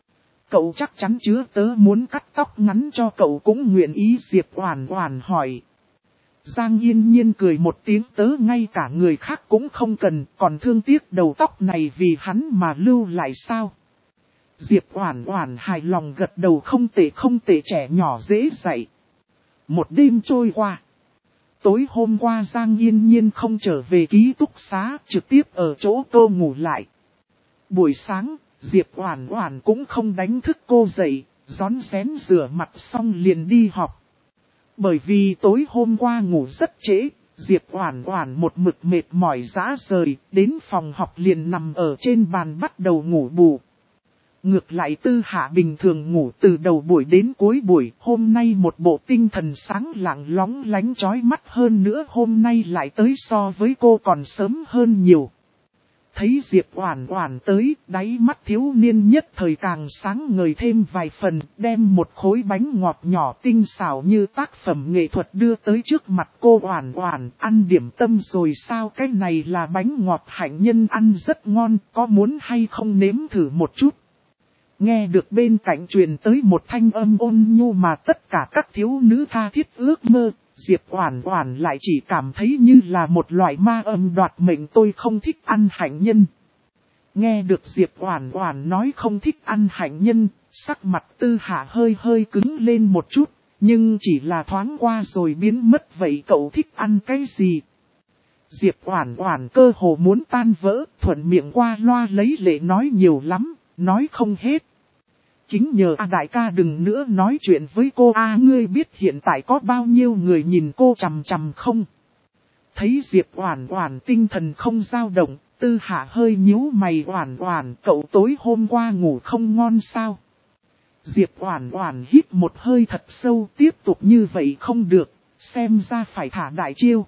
A: Cậu chắc chắn chứ? Tớ muốn cắt tóc ngắn cho cậu cũng nguyện ý. Diệp Oản Oản hỏi. Giang Yên Nhiên cười một tiếng, tớ ngay cả người khác cũng không cần, còn thương tiếc đầu tóc này vì hắn mà lưu lại sao? Diệp Oản Oản hài lòng gật đầu, không tệ, trẻ nhỏ dễ dạy. Một đêm trôi qua. Tối hôm qua Giang Yên Nhiên không trở về ký túc xá, trực tiếp ở chỗ cô ngủ lại. Buổi sáng, Diệp Oản Oản cũng không đánh thức cô dậy, rón rén rửa mặt xong liền đi học. Bởi vì tối hôm qua ngủ rất trễ, Diệp Oản Oản một mực mệt mỏi rã rời, đến phòng học liền nằm ở trên bàn bắt đầu ngủ bù. Ngược lại Tư Hạ bình thường ngủ từ đầu buổi đến cuối buổi, hôm nay một bộ tinh thần sáng lạng lóng lánh chói mắt, hơn nữa hôm nay lại tới so với cô còn sớm hơn nhiều. Thấy Diệp Oản Oản tới, đáy mắt thiếu niên nhất thời càng sáng ngời thêm vài phần, đem một khối bánh ngọt nhỏ tinh xảo như tác phẩm nghệ thuật đưa tới trước mặt cô. Oản Oản, ăn điểm tâm rồi sao? Cái này là bánh ngọt hạnh nhân, ăn rất ngon, có muốn hay không nếm thử một chút? Nghe được bên cạnh truyền tới một thanh âm ôn nhu mà tất cả các thiếu nữ tha thiết ước mơ, Diệp Oản Oản lại chỉ cảm thấy như là một loại ma âm đoạt mệnh. Tôi không thích ăn hạnh nhân. Nghe được Diệp Oản Oản nói không thích ăn hạnh nhân, sắc mặt Tư Hạ hơi cứng lên một chút, nhưng chỉ là thoáng qua rồi biến mất. Vậy cậu thích ăn cái gì? Diệp Oản Oản cơ hồ muốn tan vỡ, thuận miệng qua loa lấy lệ nói nhiều lắm, nói không hết. Kính nhờ đại ca đừng nữa nói chuyện với cô ngươi biết hiện tại có bao nhiêu người nhìn cô chằm chằm không? Thấy Diệp Oản Oản tinh thần không dao động, Tư Hạ hơi nhíu mày. Oản Oản, cậu tối hôm qua ngủ không ngon sao? Diệp Oản Oản hít một hơi thật sâu, tiếp tục như vậy không được, xem ra phải thả đại chiêu.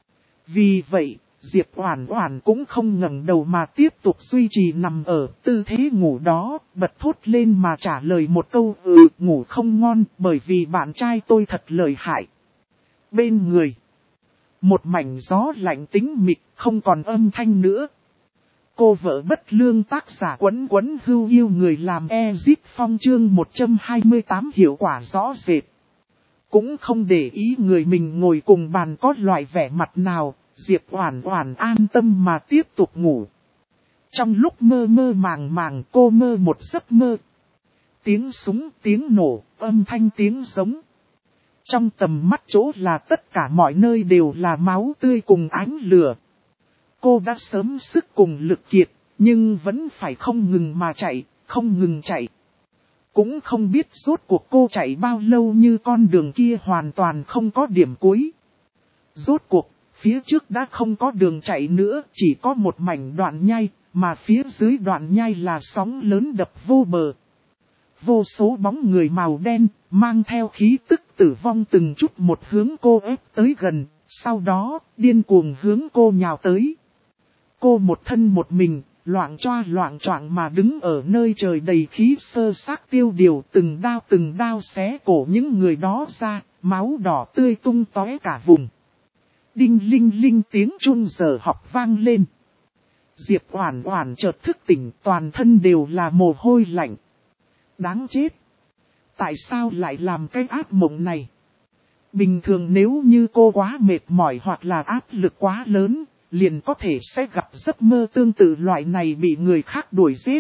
A: Vì vậy, Diệp Oản Oản cũng không ngẩng đầu mà tiếp tục duy trì nằm ở tư thế ngủ đó, bật thốt lên mà trả lời một câu ngủ không ngon bởi vì bạn trai tôi thật lợi hại. Bên người, một mảnh gió lạnh tĩnh mịch, không còn âm thanh nữa. Cô vợ bất lương tác giả Quấn Quấn Hưu yêu người làm Ezip Phong chương 128 hiệu quả rõ rệt. Cũng không để ý người mình ngồi cùng bàn có loại vẻ mặt nào, Diệp Oản Oản an tâm mà tiếp tục ngủ. Trong lúc mơ mơ màng màng cô mơ một giấc mơ. Tiếng súng, tiếng nổ, âm thanh tiếng giống. Trong tầm mắt chỗ là tất cả mọi nơi đều là máu tươi cùng ánh lửa. Cô đã sớm sức cùng lực kiệt, nhưng vẫn phải không ngừng mà chạy, không ngừng chạy. Cũng không biết rốt cuộc cô chạy bao lâu, như con đường kia hoàn toàn không có điểm cuối. Rốt cuộc, phía trước đã không có đường chạy nữa, chỉ có một mảnh đoạn nhai, mà phía dưới đoạn nhai là sóng lớn đập vô bờ. vô số bóng người màu đen, mang theo khí tức tử vong từng chút một hướng cô ép tới gần, sau đó, điên cuồng hướng cô nhào tới. Cô một thân một mình, loạng choạng mà đứng ở nơi trời đầy khí sơ xác tiêu điều, từng đao xé cổ những người đó ra, máu đỏ tươi tung tóe cả vùng. Đinh linh linh tiếng chuông giờ học vang lên. Diệp Oản Oản chợt thức tỉnh, toàn thân đều là mồ hôi lạnh. Đáng chết! Tại sao lại làm cái ác mộng này? Bình thường nếu như cô quá mệt mỏi hoặc là áp lực quá lớn, liền có thể sẽ gặp giấc mơ tương tự loại này bị người khác đuổi giết.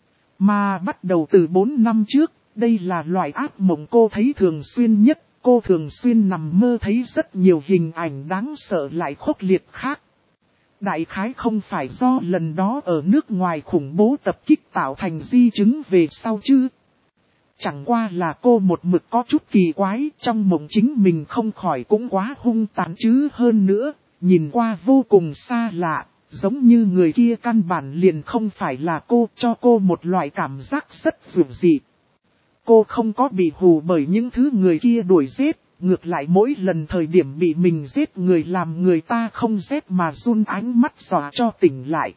A: Mà bắt đầu từ 4 năm trước, đây là loại ác mộng cô thấy thường xuyên nhất. Cô thường xuyên nằm mơ thấy rất nhiều hình ảnh đáng sợ lại khốc liệt khác. Đại khái không phải do lần đó ở nước ngoài khủng bố tập kích tạo thành di chứng về sau chứ. Chẳng qua là cô một mực có chút kỳ quái, trong mộng chính mình không khỏi cũng quá hung tàn chứ hơn nữa, nhìn qua vô cùng xa lạ, giống như người kia căn bản liền không phải là cô, cho cô một loại cảm giác rất dường dị. Cô không có bị hù bởi những thứ người kia đuổi giết, ngược lại mỗi lần thời điểm bị mình giết người làm người ta không rét mà run, ánh mắt dọa cho tỉnh lại.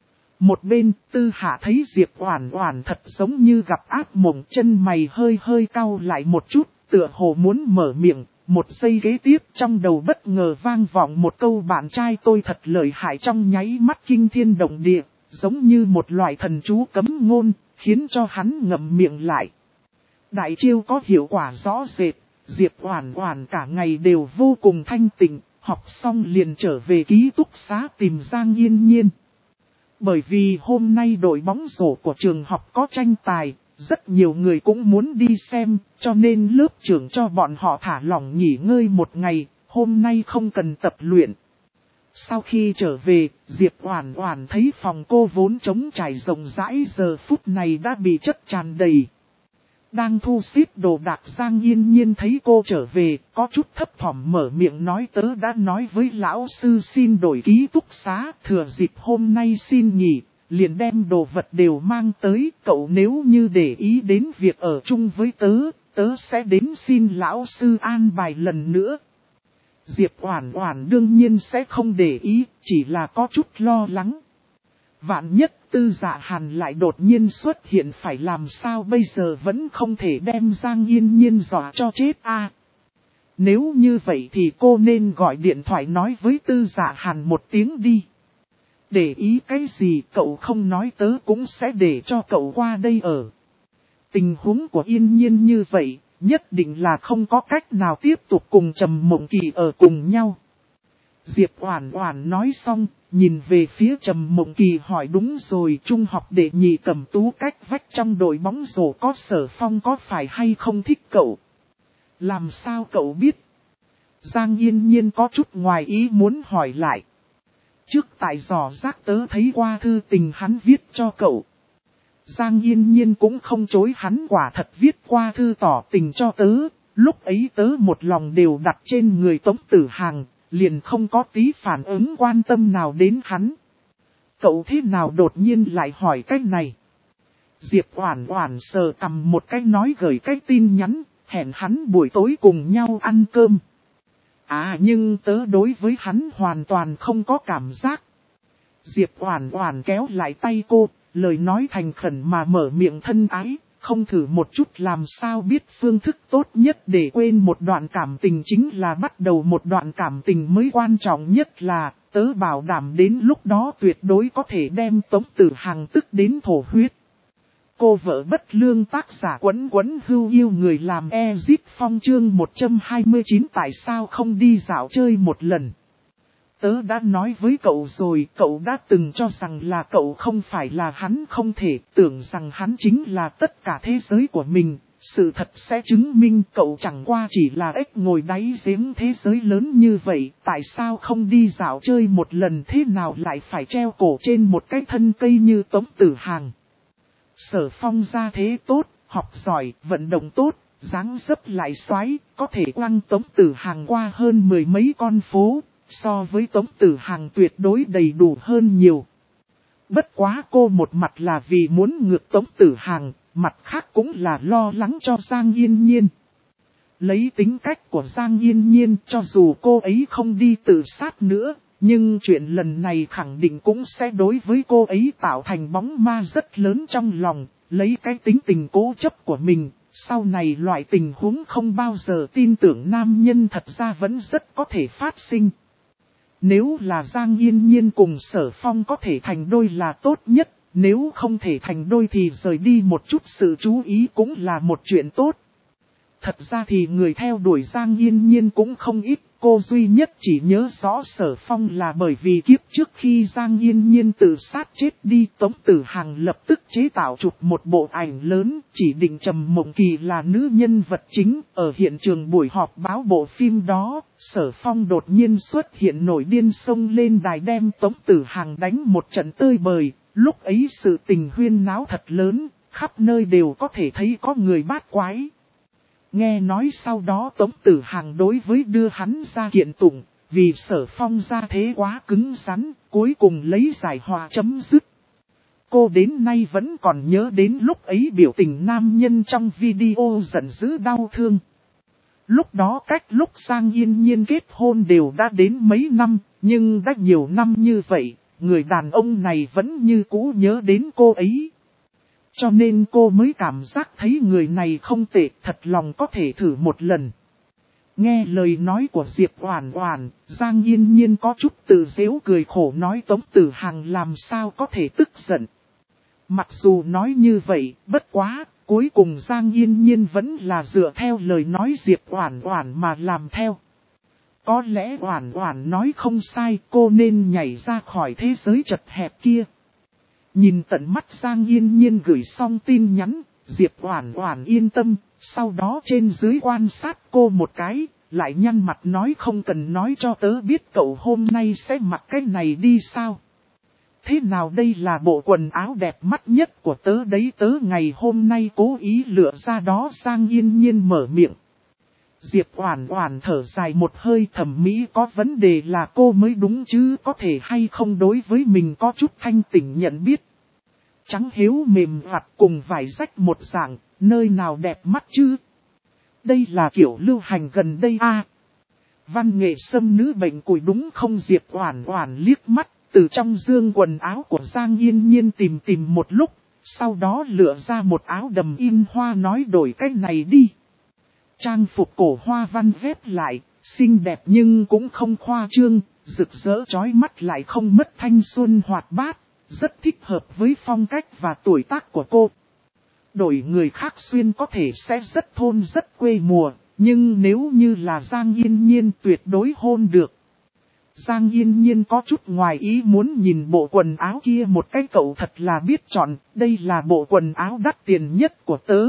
A: Một bên, Tư Hạ thấy Diệp Oản Oản thật giống như gặp ác mộng, chân mày hơi cau lại một chút, tựa hồ muốn mở miệng. Một giây kế tiếp trong đầu bất ngờ vang vọng một câu bạn trai tôi thật lợi hại, trong nháy mắt kinh thiên động địa, giống như một loại thần chú cấm ngôn, khiến cho hắn ngậm miệng lại. Đại chiêu có hiệu quả rõ rệt, Diệp Oản Oản cả ngày đều vô cùng thanh tịnh, học xong liền trở về ký túc xá tìm Giang Yên Nhiên. Bởi vì hôm nay đội bóng rổ của trường học có tranh tài, rất nhiều người cũng muốn đi xem, cho nên lớp trưởng cho bọn họ thả lỏng nghỉ ngơi một ngày, hôm nay không cần tập luyện. Sau khi trở về, Diệp Oản Oản thấy phòng cô vốn trống trải rộng rãi giờ phút này đã bị chất tràn đầy. Đang thu xếp đồ đạc Giang Yên Nhiên thấy cô trở về, có chút thấp thỏm mở miệng nói tớ đã nói với lão sư xin đổi ký túc xá, thừa dịp hôm nay xin nghỉ, liền đem đồ vật đều mang tới, cậu nếu như để ý đến việc ở chung với tớ sẽ đến xin lão sư an bài lần nữa. Diệp Oản Oản đương nhiên sẽ không để ý, chỉ là có chút lo lắng. Vạn nhất Tư Dạ Hàn lại đột nhiên xuất hiện, phải làm sao bây giờ, vẫn không thể đem Giang Yên Nhiên dọa cho chết a. Nếu như vậy thì cô nên gọi điện thoại nói với Tư Dạ Hàn một tiếng đi. Để ý cái gì, cậu không nói tớ cũng sẽ để cho cậu qua đây ở. Tình huống của Yên Nhiên như vậy, nhất định là không có cách nào tiếp tục cùng Trầm Mộng Kỳ ở cùng nhau. Diệp Oản Oản nói xong, nhìn về phía Trầm Mộng Kỳ hỏi đúng rồi, trung học đệ nhị Cẩm Tú cách vách trong đội bóng rổ có Sở Phong có phải hay không thích cậu? Làm sao cậu biết? Giang Yên Nhiên có chút ngoài ý muốn hỏi lại. Trước tại dò rác tớ thấy qua thư tình hắn viết cho cậu. Giang Yên Nhiên cũng không chối, hắn quả thật viết qua thư tỏ tình cho tớ, lúc ấy tớ một lòng đều đặt trên người Tống Tử Hàng, liền không có tí phản ứng quan tâm nào đến hắn. Cậu thế nào đột nhiên lại hỏi cái này? Diệp Oản Oản sờ cằm một cái nói gửi cái tin nhắn, hẹn hắn buổi tối cùng nhau ăn cơm. À nhưng tớ đối với hắn hoàn toàn không có cảm giác. Diệp Oản Oản kéo lại tay cô, lời nói thành khẩn mà mở miệng thân ái, không thử một chút làm sao biết phương thức tốt nhất để quên một đoạn cảm tình chính là bắt đầu một đoạn cảm tình mới quan trọng nhất là, tớ bảo đảm đến lúc đó tuyệt đối có thể đem Tống Tử Hằng tức đến thổ huyết. Cô vợ bất lương tác giả Quấn Quấn Hưu yêu người làm Ezip Phong chương 129 tại sao không đi dạo chơi một lần. Tớ đã nói với cậu rồi, cậu đã từng cho rằng là cậu không phải là hắn, không thể tưởng rằng hắn chính là tất cả thế giới của mình. Sự thật sẽ chứng minh cậu chẳng qua chỉ là ếch ngồi đáy giếng thế giới lớn như vậy. Tại sao không đi dạo chơi một lần, thế nào lại phải treo cổ trên một cái thân cây như Tống Tử Hàng. Sở Phong ra thế tốt, học giỏi, vận động tốt, dáng dấp lại xoái, có thể quăng Tống Tử Hàng qua hơn 10 mấy con phố. So với Tống Tử Hằng tuyệt đối đầy đủ hơn nhiều. Bất quá cô một mặt là vì muốn ngược Tống Tử Hằng, mặt khác cũng là lo lắng cho Giang Yên Nhiên. Lấy tính cách của Giang Yên Nhiên, cho dù cô ấy không đi tự sát nữa, nhưng chuyện lần này khẳng định cũng sẽ đối với cô ấy tạo thành bóng ma rất lớn trong lòng, lấy cái tính tình cố chấp của mình. Sau này loại tình huống không bao giờ tin tưởng nam nhân thật ra vẫn rất có thể phát sinh. Nếu là Giang Yên Nhiên cùng Sở Phong có thể thành đôi là tốt nhất, nếu không thể thành đôi thì rời đi một chút sự chú ý cũng là một chuyện tốt. Thật ra thì người theo đuổi Giang Yên Nhiên cũng không ít, cô duy nhất chỉ nhớ rõ Sở Phong là bởi vì kiếp trước khi Giang Yên Nhiên tự sát chết đi, Tống Tử Hằng lập tức chế tạo chụp một bộ ảnh lớn, chỉ định Trầm Mộng Kỳ là nữ nhân vật chính. Ở hiện trường buổi họp báo bộ phim đó, Sở Phong đột nhiên xuất hiện nổi điên xông lên đài đem Tống Tử Hằng đánh một trận tơi bời, lúc ấy sự tình huyên náo thật lớn, khắp nơi đều có thể thấy có người bát quái. Nghe nói sau đó Tống Tử Hằng đối với đưa hắn ra kiện tụng, vì Sở Phong ra thế quá cứng rắn, cuối cùng lấy giải hòa chấm dứt. Cô đến nay vẫn còn nhớ đến lúc ấy biểu tình nam nhân trong video giận dữ đau thương. Lúc đó cách lúc Giang Yên Nhiên kết hôn đều đã đến mấy năm, nhưng đã nhiều năm như vậy, người đàn ông này vẫn như cũ nhớ đến cô ấy. Cho nên cô mới cảm giác thấy người này không tệ, thật lòng có thể thử một lần. Nghe lời nói của Diệp Oản Oản, Giang Yên Nhiên có chút tự giễu cười khổ nói Tống Tử Hằng làm sao có thể tức giận. Mặc dù nói như vậy, bất quá, cuối cùng Giang Yên Nhiên vẫn là dựa theo lời nói Diệp Oản Oản mà làm theo. Có lẽ Oản Oản nói không sai, cô nên nhảy ra khỏi thế giới chật hẹp kia. Nhìn tận mắt Giang Yên Nhiên gửi xong tin nhắn, Diệp Oản Oản yên tâm, sau đó trên dưới quan sát cô một cái, lại nhăn mặt nói không cần nói cho tớ biết cậu hôm nay sẽ mặc cái này đi sao. Thế nào đây là bộ quần áo đẹp mắt nhất của tớ đấy, tớ ngày hôm nay cố ý lựa ra đó. Giang Yên Nhiên mở miệng. Diệp Oản Oản thở dài một hơi, thẩm mỹ có vấn đề là cô mới đúng chứ có thể hay không đối với mình có chút thanh tỉnh nhận biết. Trắng hiếu mềm vặt cùng vải rách một dạng, nơi nào đẹp mắt chứ? Đây là kiểu lưu hành gần đây à? Văn nghệ xâm nữ bệnh cùi đúng không? Diệp Oản Oản liếc mắt, từ trong dương quần áo của Giang Yên Nhiên tìm một lúc, sau đó lựa ra một áo đầm in hoa nói đổi cái này đi. Trang phục cổ hoa văn vét lại, xinh đẹp nhưng cũng không khoa trương, rực rỡ chói mắt lại không mất thanh xuân hoạt bát, rất thích hợp với phong cách và tuổi tác của cô. Đổi người khác xuyên có thể sẽ rất thôn rất quê mùa, nhưng nếu như là Giang Yên Nhiên tuyệt đối hôn được. Giang Yên Nhiên có chút ngoài ý muốn nhìn bộ quần áo kia một cái, cậu thật là biết chọn, đây là bộ quần áo đắt tiền nhất của tớ.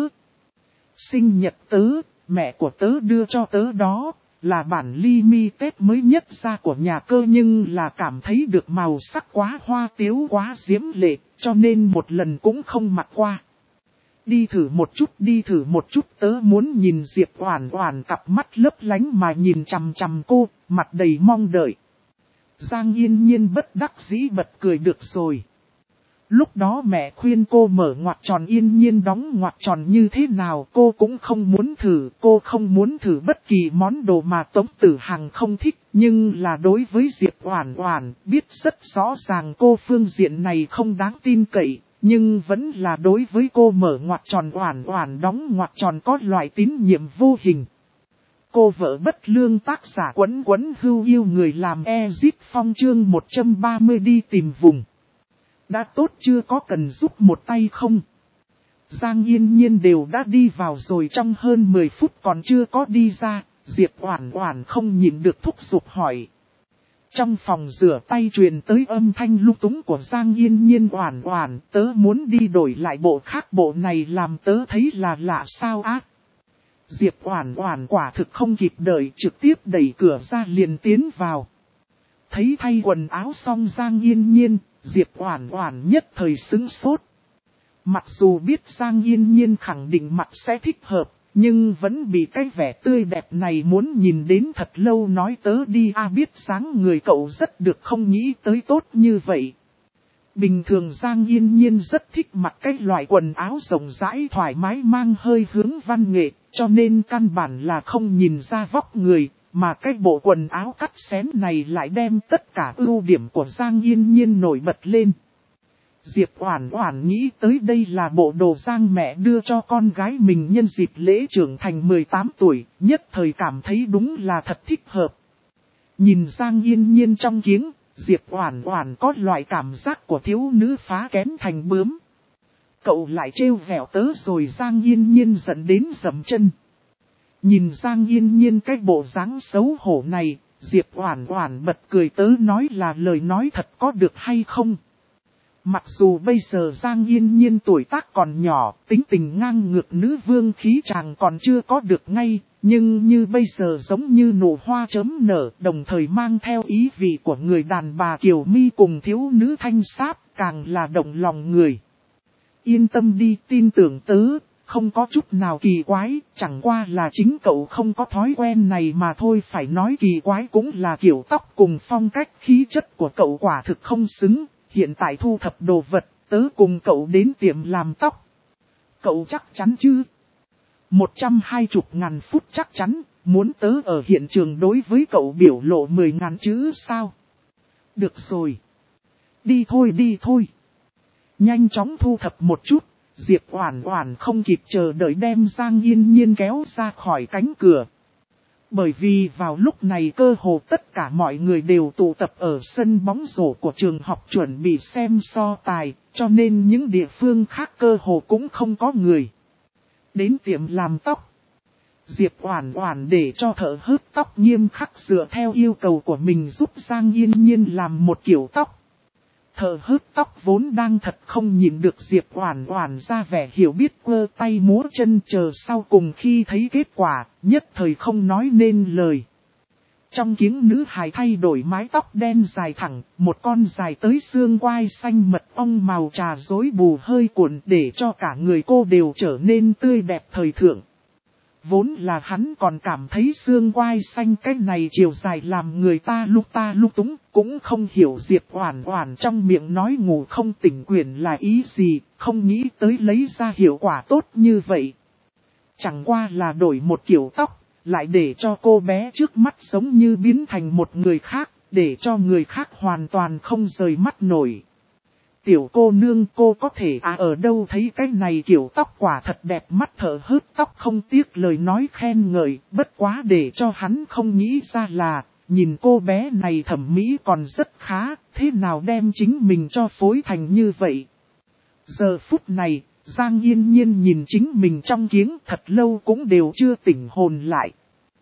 A: Sinh nhật tớ, mẹ của tớ đưa cho tớ đó, là bản limited mới nhất ra của nhà Cơ, nhưng là cảm thấy được màu sắc quá hoa tiếu quá diễm lệ, cho nên một lần cũng không mặc qua. Đi thử một chút, tớ muốn nhìn. Diệp Oản Oản cặp mắt lấp lánh mà nhìn chằm chằm cô, mặt đầy mong đợi. Giang Yên Nhiên bất đắc dĩ bật cười được rồi. Lúc đó mẹ khuyên cô mở ngoặc tròn Yên Nhiên đóng ngoặc tròn như thế nào cô cũng không muốn thử. Cô không muốn thử bất kỳ món đồ mà Tống Tử Hằng không thích. Nhưng là đối với Diệp Oản Oản biết rất rõ ràng cô phương diện này không đáng tin cậy. Nhưng vẫn là đối với cô mở ngoặc tròn Oản Oản đóng ngoặc tròn có loại tín nhiệm vô hình. Cô vợ bất lương tác giả Quấn Quấn Hưu yêu người làm Ezip Phong chương 130 đi tìm vùng. Đã tốt chưa, có cần giúp một tay không? Giang Yên Nhiên đều đã đi vào rồi, trong hơn 10 phút còn chưa có đi ra, Diệp Oản Oản không nhịn được thúc giục hỏi. Trong phòng rửa tay truyền tới âm thanh lung túng của Giang Yên Nhiên. Oản Oản, tớ muốn đi đổi lại bộ khác, bộ này làm tớ thấy là lạ sao á. Diệp Oản Oản quả thực không kịp đợi, trực tiếp đẩy cửa ra liền tiến vào. Thấy thay quần áo xong Giang Yên Nhiên, Diệp Oản Oản nhất thời sững sốt. Mặc dù biết Giang Yên Nhiên khẳng định mặt sẽ thích hợp, nhưng vẫn bị cái vẻ tươi đẹp này muốn nhìn đến thật lâu, nói tớ đi biết sáng người cậu rất được, không nghĩ tới tốt như vậy. Bình thường Giang Yên Nhiên rất thích mặc cái loại quần áo rộng rãi thoải mái mang hơi hướng văn nghệ, cho nên căn bản là không nhìn ra vóc người, mà cái bộ quần áo cắt xén này lại đem tất cả ưu điểm của Giang Yên Nhiên nổi bật lên. Diệp Oản Oản nghĩ tới đây là bộ đồ Giang mẹ đưa cho con gái mình nhân dịp lễ trưởng thành 18 tuổi, nhất thời cảm thấy đúng là thật thích hợp. Nhìn Giang Yên Nhiên trong kiếng, Diệp Oản Oản có loại cảm giác của thiếu nữ phá kén thành bướm. Cậu lại trêu vẻo tớ rồi Giang Yên Nhiên giận đến dậm chân. Nhìn Giang Yên Nhiên cái bộ dáng xấu hổ này, Diệp Oản Oản bật cười tớ nói là lời nói thật có được hay không. Mặc dù bây giờ Giang Yên Nhiên tuổi tác còn nhỏ, tính tình ngang ngược nữ vương khí chàng còn chưa có được ngay, nhưng như bây giờ giống như nụ hoa chớm nở, đồng thời mang theo ý vị của người đàn bà kiều mi cùng thiếu nữ thanh sáp, càng là động lòng người. Yên tâm đi, tin tưởng tớ, không có chút nào kỳ quái, chẳng qua là chính cậu không có thói quen này mà thôi, phải nói kỳ quái cũng là kiểu tóc cùng phong cách khí chất của cậu quả thực không xứng. Hiện tại thu thập đồ vật, tớ cùng cậu đến tiệm làm tóc. Cậu chắc chắn chứ? 120.000 phút chắc chắn, muốn tớ ở hiện trường đối với cậu biểu lộ 10.000 chữ sao? Được rồi. Đi thôi đi thôi. Nhanh chóng thu thập một chút, Diệp Oản Oản không kịp chờ đợi đem Giang Yên Nhiên kéo ra khỏi cánh cửa. Bởi vì vào lúc này cơ hồ tất cả mọi người đều tụ tập ở sân bóng rổ của trường học chuẩn bị xem so tài, cho nên những địa phương khác cơ hồ cũng không có người. Đến tiệm làm tóc, Diệp Oản Oản để cho thợ hớt tóc nghiêm khắc dựa theo yêu cầu của mình giúp Giang Yên Nhiên làm một kiểu tóc. Thợ hớt tóc vốn đang thật không nhìn được Diệp Oản Oản ra vẻ hiểu biết quơ tay múa chân chờ sau cùng khi thấy kết quả, nhất thời không nói nên lời. Trong kiếng nữ hài thay đổi mái tóc đen dài thẳng, một con dài tới xương quai xanh mật ong màu trà rối bù hơi cuộn để cho cả người cô đều trở nên tươi đẹp thời thượng. Vốn là hắn còn cảm thấy xương quai xanh cái này chiều dài làm người ta lúc túng, cũng không hiểu Diệp Oản Oản trong miệng nói ngủ không tỉnh quyển là ý gì, không nghĩ tới lấy ra hiệu quả tốt như vậy. Chẳng qua là đổi một kiểu tóc, lại để cho cô bé trước mắt giống như biến thành một người khác, để cho người khác hoàn toàn không rời mắt nổi. Tiểu cô nương cô có thể ở đâu thấy cái này kiểu tóc quả thật đẹp mắt thợ hớt tóc không tiếc lời nói khen ngợi, bất quá để cho hắn không nghĩ ra là, nhìn cô bé này thẩm mỹ còn rất khá, thế nào đem chính mình cho phối thành như vậy. Giờ phút này, Giang Yên Nhiên nhìn chính mình trong kiếng thật lâu cũng đều chưa tỉnh hồn lại.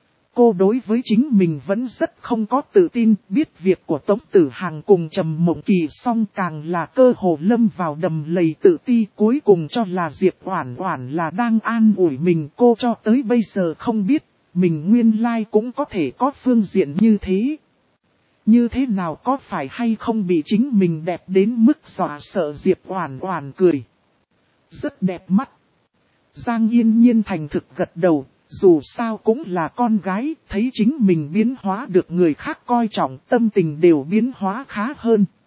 A: Cô đối với chính mình vẫn rất không có tự tin, biết việc của Tống Tử Hàng cùng Trầm Mộng Kỳ xong càng là cơ hồ lâm vào đầm lầy tự ti, cuối cùng cho là Diệp Oản Oản là đang an ủi mình, cô cho tới bây giờ không biết, mình nguyên lai cũng có thể có phương diện như thế. Như thế nào có phải hay không bị chính mình đẹp đến mức dọa sợ Diệp Oản Oản cười. Rất đẹp mắt. Giang Yên Nhiên thành thực gật đầu. Dù sao cũng là con gái, thấy chính mình biến hóa được người khác coi trọng, tâm tình đều biến hóa khá hơn.